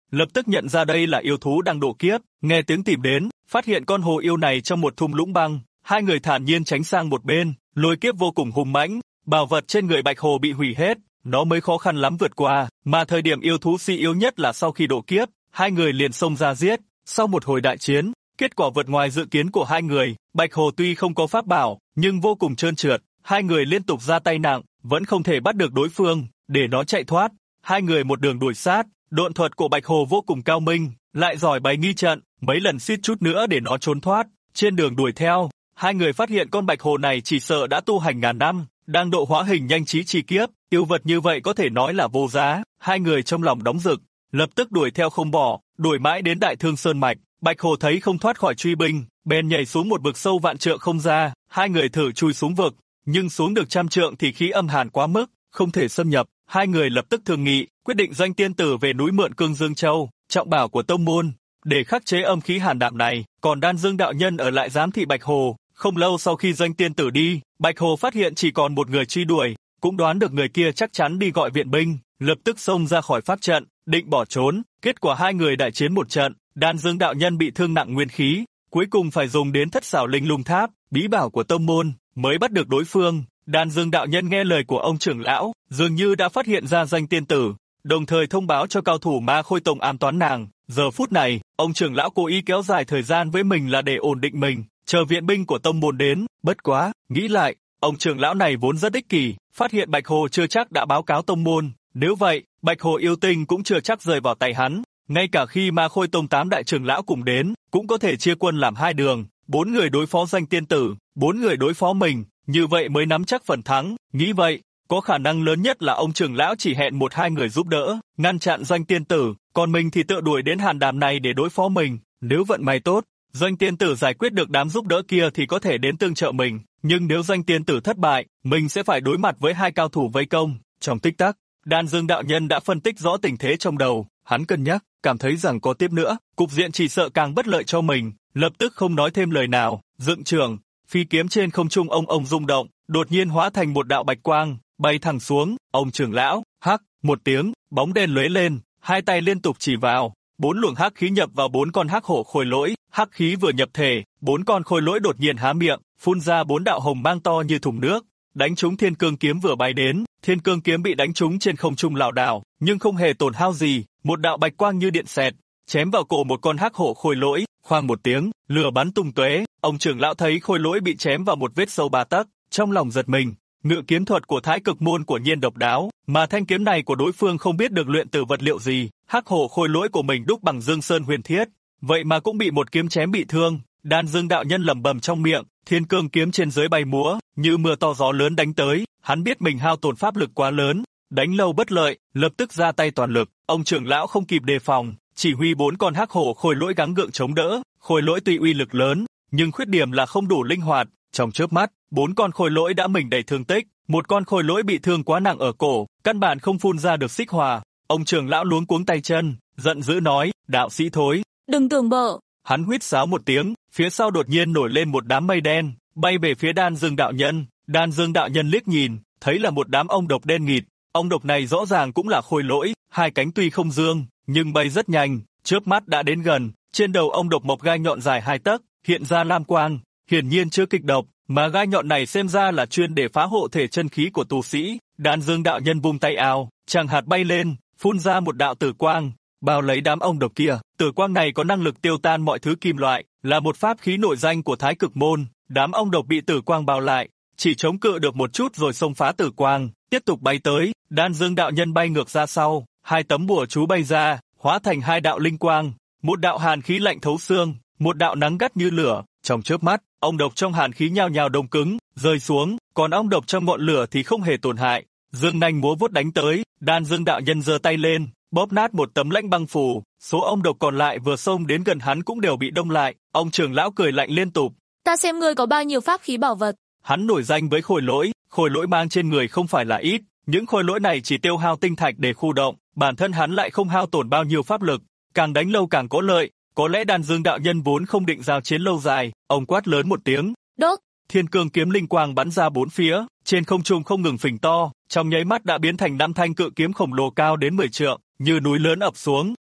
B: lập tức nhận ra đây là yêu thú đang độ kiếp, nghe tiếng tìm đến, phát hiện con hồ yêu này trong một thung lũng băng, hai người thản nhiên tránh sang một bên, lôi kiếp vô cùng hung mãnh, bảo vật trên người Bạch Hồ bị hủy hết, nó mới khó khăn lắm vượt qua, mà thời điểm yêu thú suy yếu nhất là sau khi độ kiếp, hai người liền xông ra giết, sau một hồi đại chiến, kết quả vượt ngoài dự kiến của hai người, Bạch Hồ tuy không có pháp bảo, nhưng vô cùng trơn trượt, hai người liên tục ra tay nặng, vẫn không thể bắt được đối phương, để nó chạy thoát, hai người một đường đuổi sát, độn thuật của Bạch Hồ vô cùng cao minh, lại giỏi bày nghi trận, mấy lần suýt chút nữa để nó trốn thoát, trên đường đuổi theo, hai người phát hiện con Bạch Hồ này chỉ sợ đã tu hành ngàn năm, đang độ hóa hình nhanh trí chi kiếp, yêu vật như vậy có thể nói là vô giá, hai người trong lòng đóng rực, lập tức đuổi theo không bỏ, đuổi mãi đến Đại Thương Sơn Mạch, Bạch Hồ thấy không thoát khỏi truy binh, bèn nhảy xuống một vực sâu vạn trượng không ra, hai người thử chui xuống vực, nhưng xuống được 100 trượng thì khí âm hàn quá mức, không thể xâm nhập, hai người lập tức thương nghị, quyết định doanh tiên tử về núi mượn Cương Dương Châu, trọng bảo của tông môn, để khắc chế âm khí hàn đạm này, còn Đan Dương đạo nhân ở lại giám thị Bạch Hồ. Không lâu sau khi doanh tiên tử đi, Bạch Hồ phát hiện chỉ còn một người truy đuổi, cũng đoán được người kia chắc chắn đi gọi viện binh, lập tức xông ra khỏi pháp trận, định bỏ trốn, kết quả hai người đại chiến một trận, Đan Dương đạo nhân bị thương nặng nguyên khí, cuối cùng phải dùng đến Thất Xảo Linh Lung Tháp, bí bảo của tông môn, mới bắt được đối phương. Đan Dương đạo nhân nghe lời của ông trưởng lão, dường như đã phát hiện ra doanh tiên tử, đồng thời thông báo cho cao thủ Ma Khôi Tông ám toán nàng. Giờ phút này, ông trưởng lão cố ý kéo dài thời gian với mình là để ổn định mình, chờ viện binh của tông môn đến. Bất quá, nghĩ lại, ông trưởng lão này vốn rất ích kỷ, phát hiện Bạch Hồ chưa chắc đã báo cáo tông môn, nếu vậy, Bạch Hồ yêu tinh cũng chưa chắc rơi vào tay hắn. Ngay cả khi Ma Khôi Tông 8 đại trưởng lão cùng đến, cũng có thể chia quân làm hai đường, 4 người đối phó doanh tiên tử, 4 người đối phó mình, như vậy mới nắm chắc phần thắng. Nghĩ vậy, có khả năng lớn nhất là ông trưởng lão chỉ hẹn 1-2 người giúp đỡ, ngăn chặn doanh tiên tử, còn mình thì tự đuổi đến hàn đàm này để đối phó mình. Nếu vận may tốt, doanh tiên tử giải quyết được đám giúp đỡ kia thì có thể đến tương trợ mình, nhưng nếu doanh tiên tử thất bại, mình sẽ phải đối mặt với hai cao thủ vây công. Trong tích tắc, Đan Dương đạo nhân đã phân tích rõ tình thế trong đầu, hắn cân nhắc, cảm thấy rằng có tiếp nữa, cục diện chỉ sợ càng bất lợi cho mình, lập tức không nói thêm lời nào, dựng trường, phi kiếm trên không trung ông rung động, đột nhiên hóa thành một đạo bạch quang, bay thẳng xuống, ông trưởng lão, hắc, một tiếng, bóng đen lóe lên, hai tay liên tục chỉ vào, 4 luồng hắc khí nhập vào 4 con hắc hổ khôi lỗi, hắc khí vừa nhập thể, 4 con khôi lỗi đột nhiên há miệng, phun ra 4 đạo hồng mang to như thùng nước, đánh trúng Thiên Cương kiếm vừa bay đến, Thiên Cương kiếm bị đánh trúng trên không trung lảo đảo, nhưng không hề tổn hao gì, một đạo bạch quang như điện xẹt, chém vào cổ một con hắc hổ khôi lỗi, khoang một tiếng, lửa bắn tung tóe, ông trưởng lão thấy khôi lỗi bị chém vào một vết sâu 3 tấc, trong lòng giật mình, ngự kiếm thuật của Thái Cực môn của nhiên độc đáo, mà thanh kiếm này của đối phương không biết được luyện từ vật liệu gì, hắc hổ khôi lỗi của mình đúc bằng Dương Sơn huyền thiết, vậy mà cũng bị một kiếm chém bị thương. Đan Dương đạo nhân lẩm bẩm trong miệng, Thiên Cương kiếm trên dưới bay múa, như mưa to gió lớn đánh tới, hắn biết mình hao tổn pháp lực quá lớn, đánh lâu bất lợi, lập tức ra tay toàn lực, ông trưởng lão không kịp đề phòng, chỉ huy 4 con hắc hổ khôi lỗi gắng gượng chống đỡ, khôi lỗi tuy uy lực lớn, nhưng khuyết điểm là không đủ linh hoạt, trong chớp mắt, 4 con khôi lỗi đã mình đầy thương tích, một con khôi lỗi bị thương quá nặng ở cổ, căn bản không phun ra được xích hỏa, ông trưởng lão luống cuống tay chân, giận dữ nói, đạo sĩ thối,
C: đừng tưởng bợ.
B: Hắn huýt sáo một tiếng, phía sau đột nhiên nổi lên một đám mây đen, bay về phía Đan Dương đạo nhân. Đan Dương đạo nhân liếc nhìn, thấy là một đám ong độc đen nghịt. Ong độc này rõ ràng cũng là khôi lỗi, hai cánh tuy không dương, nhưng bay rất nhanh, chớp mắt đã đến gần. Trên đầu ong độc mọc gai nhọn dài 2 tấc, hiện ra lam quang, hiển nhiên chứa kịch độc, mà gai nhọn này xem ra là chuyên để phá hộ thể chân khí của tu sĩ. Đan Dương đạo nhân vung tay áo, chàng hạt bay lên, phun ra một đạo tử quang, bao lấy đám ong độc kia. Tử quang này có năng lực tiêu tan mọi thứ kim loại, là một pháp khí nổi danh của Thái Cực môn. Đám ong độc bị tử quang bao lại, chỉ chống cự được một chút rồi xông phá tử quang, tiếp tục bay tới. Đan Dương đạo nhân bay ngược ra sau, 2 tấm bùa chú bay ra, hóa thành 2 đạo linh quang, một đạo hàn khí lạnh thấu xương, một đạo nắng gắt như lửa. Trong chớp mắt, ong độc trong hàn khí nhao nhao đông cứng, rơi xuống, còn ong độc trong ngọn lửa thì không hề tổn hại. Dương nanh múa vuốt đánh tới, Đan Dương đạo nhân giơ tay lên, bóp nát một tấm lãnh băng phù, số ong độc còn lại vừa xông đến gần hắn cũng đều bị đông lại. Ông trưởng lão cười lạnh liên tục.
C: Ta xem ngươi có bao nhiêu pháp khí bảo vật.
B: Hắn nổi danh với khôi lỗi mang trên người không phải là ít, những khôi lỗi này chỉ tiêu hao tinh thạch để khu động, bản thân hắn lại không hao tổn bao nhiêu pháp lực, càng đánh lâu càng có lợi. Có lẽ Đan Dương đạo nhân vốn không định giao chiến lâu dài, ông quát lớn một tiếng.
C: Đốt!
B: Thiên Cương kiếm linh quang bắn ra 4 phía, trên không trung không ngừng phình to, trong nháy mắt đã biến thành 5 thanh cự kiếm khổng lồ cao đến 10 trượng, như núi lớn ập xuống.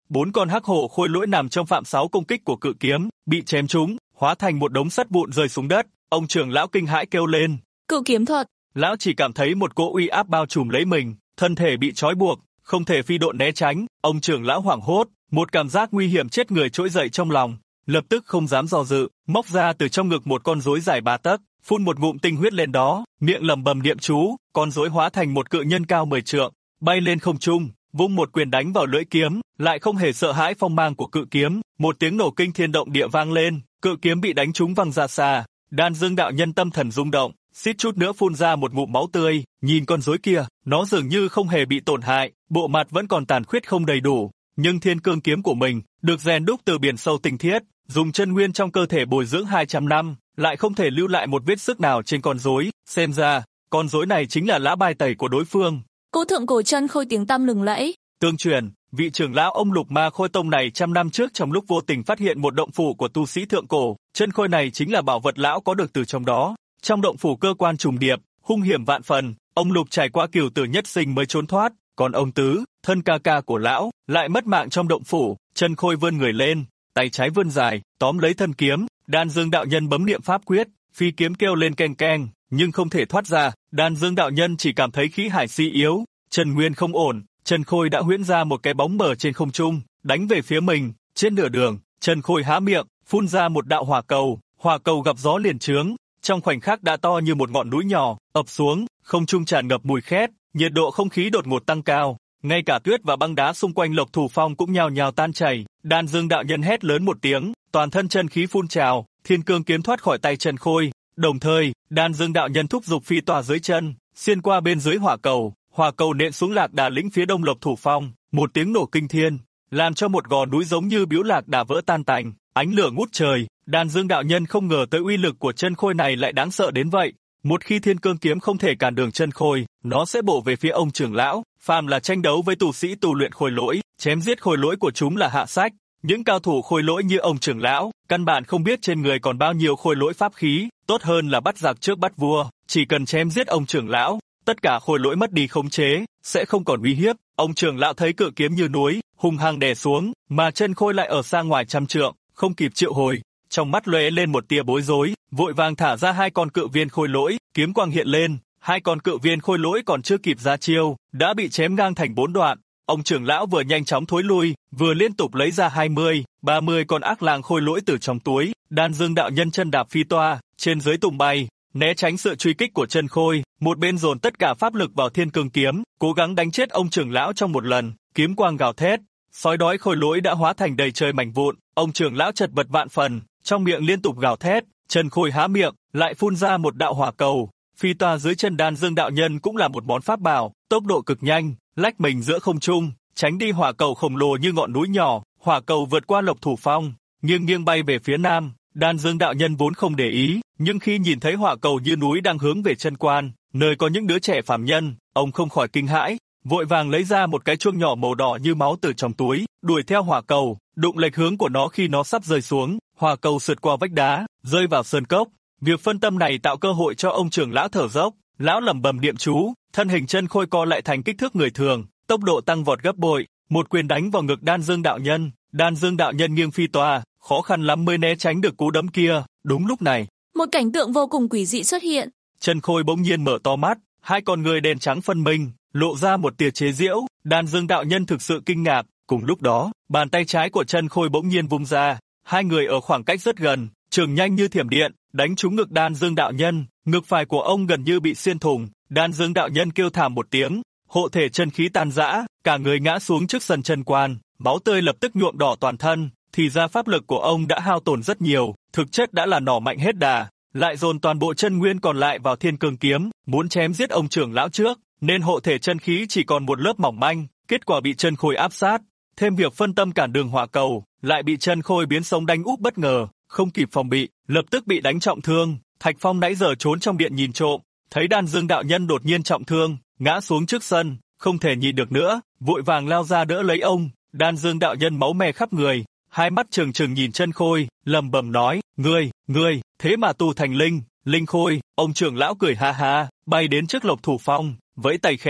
B: 4 con hắc hổ khôi lỗi nằm trong phạm 6 công kích của cự kiếm, bị chém trúng, hóa thành một đống sắt vụn rơi xuống đất. Ông trưởng lão kinh hãi kêu lên.
C: Cự kiếm thuật.
B: Lão chỉ cảm thấy một cỗ uy áp bao trùm lấy mình, thân thể bị trói buộc, không thể phi độn né tránh. Ông trưởng lão hoảng hốt, một cảm giác nguy hiểm chết người trỗi dậy trong lòng, lập tức không dám do dự, móc ra từ trong ngực một con rối dài 3 tấc, phun một ngụm tinh huyết lên đó, miệng lẩm bẩm niệm chú, con rối hóa thành một cự nhân cao 10 trượng, bay lên không trung, vung một quyền đánh vào lưỡi kiếm, lại không hề sợ hãi phong mang của cự kiếm, một tiếng nổ kinh thiên động địa vang lên, cự kiếm bị đánh trúng văng ra xa. Đan Dương đạo nhân tâm thần rung động, suýt chút nữa phun ra một ngụm máu tươi, nhìn con rối kia, nó dường như không hề bị tổn hại, bộ mặt vẫn còn tàn khuyết không đầy đủ, nhưng thiên cương kiếm của mình được rèn đúc từ biển sâu tinh thiết, dùng chân nguyên trong cơ thể bồi dưỡng 200 năm, lại không thể lưu lại một vết xước nào trên con rối, xem ra, con rối này chính là lá bài tẩy của đối phương.
C: Cô thượng cổ chân khôi tiếng tăm lừng lẫy.
B: Tương truyền, vị trưởng lão ông Lục Ma Khôi Tông này trăm năm trước trong lúc vô tình phát hiện một động phủ của tu sĩ thượng cổ, chân khôi này chính là bảo vật lão có được từ trong đó. Trong động phủ cơ quan trùng điệp, hung hiểm vạn phần, ông Lục trải qua cửu tử nhất sinh mới trốn thoát, còn ông Tứ, thân ca ca của lão, lại mất mạng trong động phủ. Chân khôi vươn người lên, tay trái vươn dài, tóm lấy thân kiếm, Đan Dương đạo nhân bấm niệm pháp quyết, phi kiếm kêu lên keng keng, nhưng không thể thoát ra. Đan Dương đạo nhân chỉ cảm thấy khí hải suy yếu, chân nguyên không ổn. Chân khôi đã huyễn ra một cái bóng mờ trên không trung, đánh về phía mình. Trên nửa đường, chân khôi há miệng, phun ra một đạo hỏa cầu gặp gió liền trướng, trong khoảnh khắc đã to như một ngọn núi nhỏ, ập xuống, không trung tràn ngập mùi khét, nhiệt độ không khí đột ngột tăng cao, ngay cả tuyết và băng đá xung quanh Lộc Thủ Phong cũng nhào nhào tan chảy. Đan Dương đạo nhân hét lớn một tiếng, toàn thân chân khí phun trào, thiên cương kiếm thoát khỏi tay chân khôi, đồng thời, Đan Dương đạo nhân thúc giục phi tỏa dưới chân, xuyên qua bên dưới hỏa cầu nện xuống Lạc Đà lĩnh phía đông Lộc Thủ Phong, một tiếng nổ kinh thiên, làm cho một gò núi giống như Biếu Lạc Đà vỡ tan tành, ánh lửa ngút trời. Đan Dương đạo nhân không ngờ tới uy lực của chân khôi này lại đáng sợ đến vậy. Một khi thiên cương kiếm không thể cản đường chân khôi, nó sẽ bổ về phía ông trưởng lão. Phàm là tranh đấu với tu sĩ tu luyện khôi lỗi, chém giết khôi lỗi của chúng là hạ sách. Những cao thủ khôi lỗi như ông trưởng lão, căn bản không biết trên người còn bao nhiêu khôi lỗi pháp khí, tốt hơn là bắt giặc trước bắt vua. Chỉ cần chém giết ông trưởng lão, tất cả khôi lỗi mất đi khống chế, sẽ không còn uy hiếp. Ông trưởng lão thấy cự kiếm như núi, hung hăng đè xuống, mà chân khôi lại ở xa ngoài trăm trượng, không kịp triệu hồi. Trong mắt lóe lên một tia bối rối, vội vàng thả ra 2 con cự viên khôi lỗi, kiếm quang hiện lên, 2 con cự viên khôi lỗi còn chưa kịp ra chiêu, đã bị chém ngang thành 4 đoạn. Ông trưởng lão vừa nhanh chóng thối lui, vừa liên tục lấy ra 20, 30 con ác lang khôi lỗi từ trong túi. Đan Dương đạo nhân chân đạp phi toa, trên dưới tung bay, né tránh sự truy kích của chân khôi, một bên dồn tất cả pháp lực vào thiên cương kiếm, cố gắng đánh chết ông trưởng lão trong một lần. Kiếm quang gào thét, sói đói khôi lỗi đã hóa thành đầy trời mảnh vụn. Ông trưởng lão chật vật vạn phần, trong miệng liên tục gào thét. Chân khôi há miệng, lại phun ra một đạo hỏa cầu. Phi toa dưới chân Đan Dương đạo nhân cũng là một món pháp bảo, tốc độ cực nhanh, lách mình giữa không trung, tránh đi hỏa cầu khổng lồ như ngọn núi nhỏ. Hỏa cầu vượt qua Lộc Thủ Phong, nghiêng bay về phía nam. Đan Dương đạo nhân vốn không để ý, nhưng khi nhìn thấy hỏa cầu như núi đang hướng về chân quan, nơi có những đứa trẻ phàm nhân, ông không khỏi kinh hãi, vội vàng lấy ra một cái chuông nhỏ màu đỏ như máu từ trong túi, đuổi theo hỏa cầu, đụng lệch hướng của nó khi nó sắp rơi xuống, hỏa cầu sượt qua vách đá, rơi vào sơn cốc. Việc phân tâm này tạo cơ hội cho ông trưởng lão thở dốc, lão lẩm bẩm niệm chú, thân hình chân khôi co lại thành kích thước người thường, tốc độ tăng vọt gấp bội, một quyền đánh vào ngực Đan Dương đạo nhân. Đan Dương đạo nhân nghiêng phi toa, khó khăn lắm mới né tránh được cú đấm kia. Đúng lúc này,
C: một cảnh tượng vô cùng quỷ dị xuất hiện.
B: Chân khôi bỗng nhiên mở to mắt, 2 con người đen trắng phân minh, lộ ra một tia chế giễu. Đan Dương đạo nhân thực sự kinh ngạc. Cùng lúc đó, bàn tay trái của chân khôi bỗng nhiên vung ra, 2 người ở khoảng cách rất gần, trường nhanh như thiểm điện, đánh trúng ngực Đan Dương đạo nhân. Ngực phải của ông gần như bị xuyên thủng. Đan Dương đạo nhân kêu thảm một tiếng, hộ thể chân khí tan rã, cả người ngã xuống trước sân chân quan, máu tươi lập tức nhuộm đỏ toàn thân. Thì ra pháp lực của ông đã hao tổn rất nhiều, thực chất đã là nỏ mạnh hết đà, lại dồn toàn bộ chân nguyên còn lại vào thiên cương kiếm, muốn chém giết ông trưởng lão trước, nên hộ thể chân khí chỉ còn một lớp mỏng manh, kết quả bị chân khôi áp sát. Thêm việc phân tâm cản đường hỏa cầu, lại bị chân khôi biến sống đánh úp bất ngờ, không kịp phòng bị, lập tức bị đánh trọng thương. Thạch Phong nãy giờ trốn trong điện nhìn trộm, thấy Đan Dương đạo nhân đột nhiên trọng thương, ngã xuống trước sân, không thể nhìn được nữa, vội vàng lao ra đỡ lấy ông. Đan Dương đạo nhân máu me khắp người, 2 mắt trừng trừng nhìn chân khôi, lẩm bẩm nói, ngươi, thế mà tu thành linh khôi. Ông trưởng lão cười ha ha, bay đến trước Lộc Thủ Phong, vẫy tay khẽ,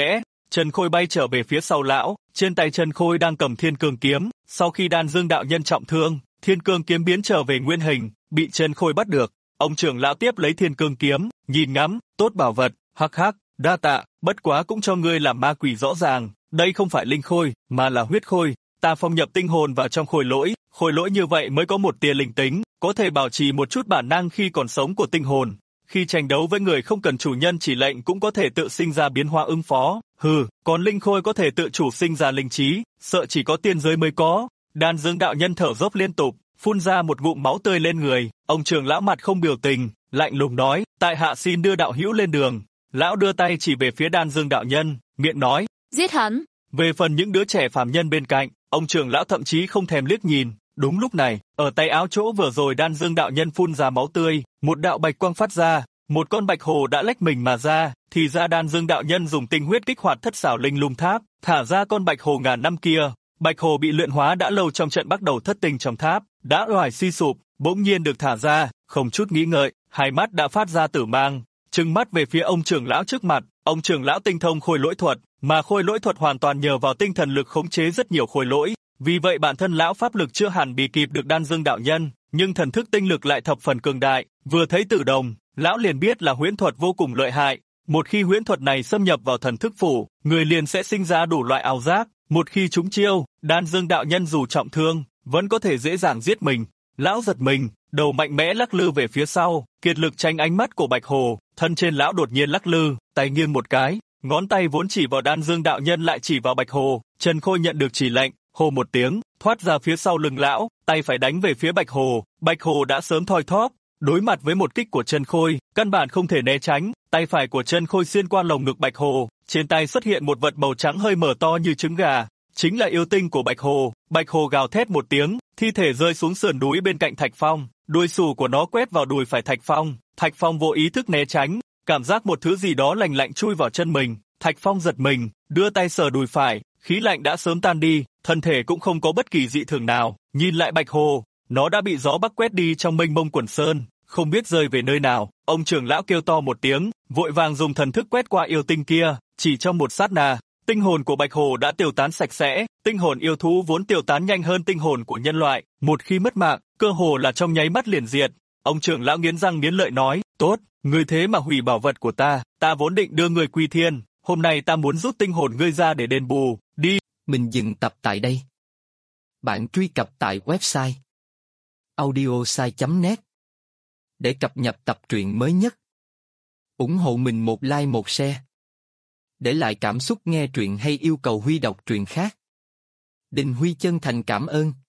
B: Trần Khôi bay trở về phía sau lão, trên tay Trần Khôi đang cầm Thiên Cương kiếm, sau khi Đan Dương đạo nhân trọng thương, Thiên Cương kiếm biến trở về nguyên hình, bị Trần Khôi bắt được. Ông trưởng lão tiếp lấy Thiên Cương kiếm, nhìn ngắm, tốt bảo vật, hắc hắc, đa tạ, bất quá cũng cho ngươi làm ma quỷ rõ ràng, đây không phải linh khôi, mà là huyết khôi, ta phong nhập tinh hồn vào trong khôi lỗi như vậy mới có một tia linh tính, có thể bảo trì một chút bản năng khi còn sống của tinh hồn. Khi tranh đấu với người không cần chủ nhân chỉ lệnh cũng có thể tự sinh ra biến hóa ứng phó, còn linh khôi có thể tự chủ sinh ra linh trí, sợ chỉ có tiên giới mới có. Đan Dương đạo nhân thở dốc liên tục, phun ra một ngụm máu tươi lên người, ông trưởng lão mặt không biểu tình, lạnh lùng nói, tại hạ xin đưa đạo hữu lên đường. Lão đưa tay chỉ về phía Đan Dương đạo nhân, miệng nói,
C: giết hắn.
B: Về phần những đứa trẻ phàm nhân bên cạnh, ông trưởng lão thậm chí không thèm liếc nhìn. Đúng lúc này, ở tay áo chỗ vừa rồi Đan Dương đạo nhân phun ra máu tươi, một đạo bạch quang phát ra, một con bạch hồ đã lách mình mà ra, thì ra Đan Dương đạo nhân dùng tinh huyết kích hoạt thất xảo linh lung tháp, thả ra con bạch hồ ngàn năm kia. Bạch hồ bị luyện hóa đã lâu trong trận bắt đầu thất tinh trong tháp, đã oải suy sụp, bỗng nhiên được thả ra, không chút nghĩ ngợi, hai mắt đã phát ra tử mang, trừng mắt về phía ông trưởng lão trước mặt. Ông trưởng lão tinh thông khôi lỗi thuật, mà khôi lỗi thuật hoàn toàn nhờ vào tinh thần lực khống chế rất nhiều khôi lỗi, vì vậy bản thân lão pháp lực chưa hẳn bị kịp được Đan Dương đạo nhân, nhưng thần thức tinh lực lại thập phần cường đại. Vừa thấy tử đồng, lão liền biết là huyễn thuật vô cùng lợi hại. Một khi huyễn thuật này xâm nhập vào thần thức phủ, người liền sẽ sinh ra đủ loại ảo giác. Một khi trúng chiêu, Đan Dương đạo nhân dù trọng thương, vẫn có thể dễ dàng giết mình. Lão giật mình, đầu mạnh mẽ lắc lư về phía sau, kiệt lực tránh ánh mắt của bạch hồ. Thân trên lão đột nhiên lắc lư, tay nghiêng một cái, ngón tay vốn chỉ vào Đan Dương đạo nhân lại chỉ vào bạch hồ. Trần Khôi nhận được chỉ lệnh, hô một tiếng, thoát ra phía sau lưng lão, tay phải đánh về phía bạch hồ. Bạch hồ đã sớm thoi thóp, đối mặt với một kích của Trần Khôi, căn bản không thể né tránh. Tay phải của Trần Khôi xuyên qua lồng ngực bạch hồ, trên tay xuất hiện một vật màu trắng hơi mở to như trứng gà, chính là yêu tinh của bạch hồ. Bạch hồ gào thét một tiếng, thi thể rơi xuống sườn núi bên cạnh Thạch Phong, đuôi xù của nó quét vào đùi phải Thạch Phong. Thạch Phong vô ý thức né tránh, cảm giác một thứ gì đó lạnh lạnh chui vào chân mình. Thạch Phong giật mình, đưa tay sờ đùi phải, khí lạnh đã sớm tan đi, thân thể cũng không có bất kỳ dị thường nào. Nhìn lại bạch hồ, nó đã bị gió bắc quét đi trong mênh mông quần sơn, không biết rơi về nơi nào. Ông trưởng lão kêu to một tiếng, vội vàng dùng thần thức quét qua yêu tinh kia, chỉ trong một sát na, tinh hồn của bạch hồ đã tiêu tán sạch sẽ. Tinh hồn yêu thú vốn tiêu tán nhanh hơn tinh hồn của nhân loại, một khi mất mạng, cơ hồ là trong nháy mắt liền diệt. Ông trưởng lão nghiến răng nghiến lợi nói, tốt, ngươi thế mà hủy bảo vật của ta vốn định đưa ngươi quy thiên, hôm nay ta muốn rút tinh hồn ngươi ra để đền bù, đi.
A: Mình dừng tập tại đây. Bạn truy cập tại website audiosai.net để cập nhật tập truyện mới nhất. Ủng hộ mình một like một share. Để lại cảm xúc nghe truyện hay yêu cầu Huy đọc truyện khác. Đình Huy chân thành cảm ơn.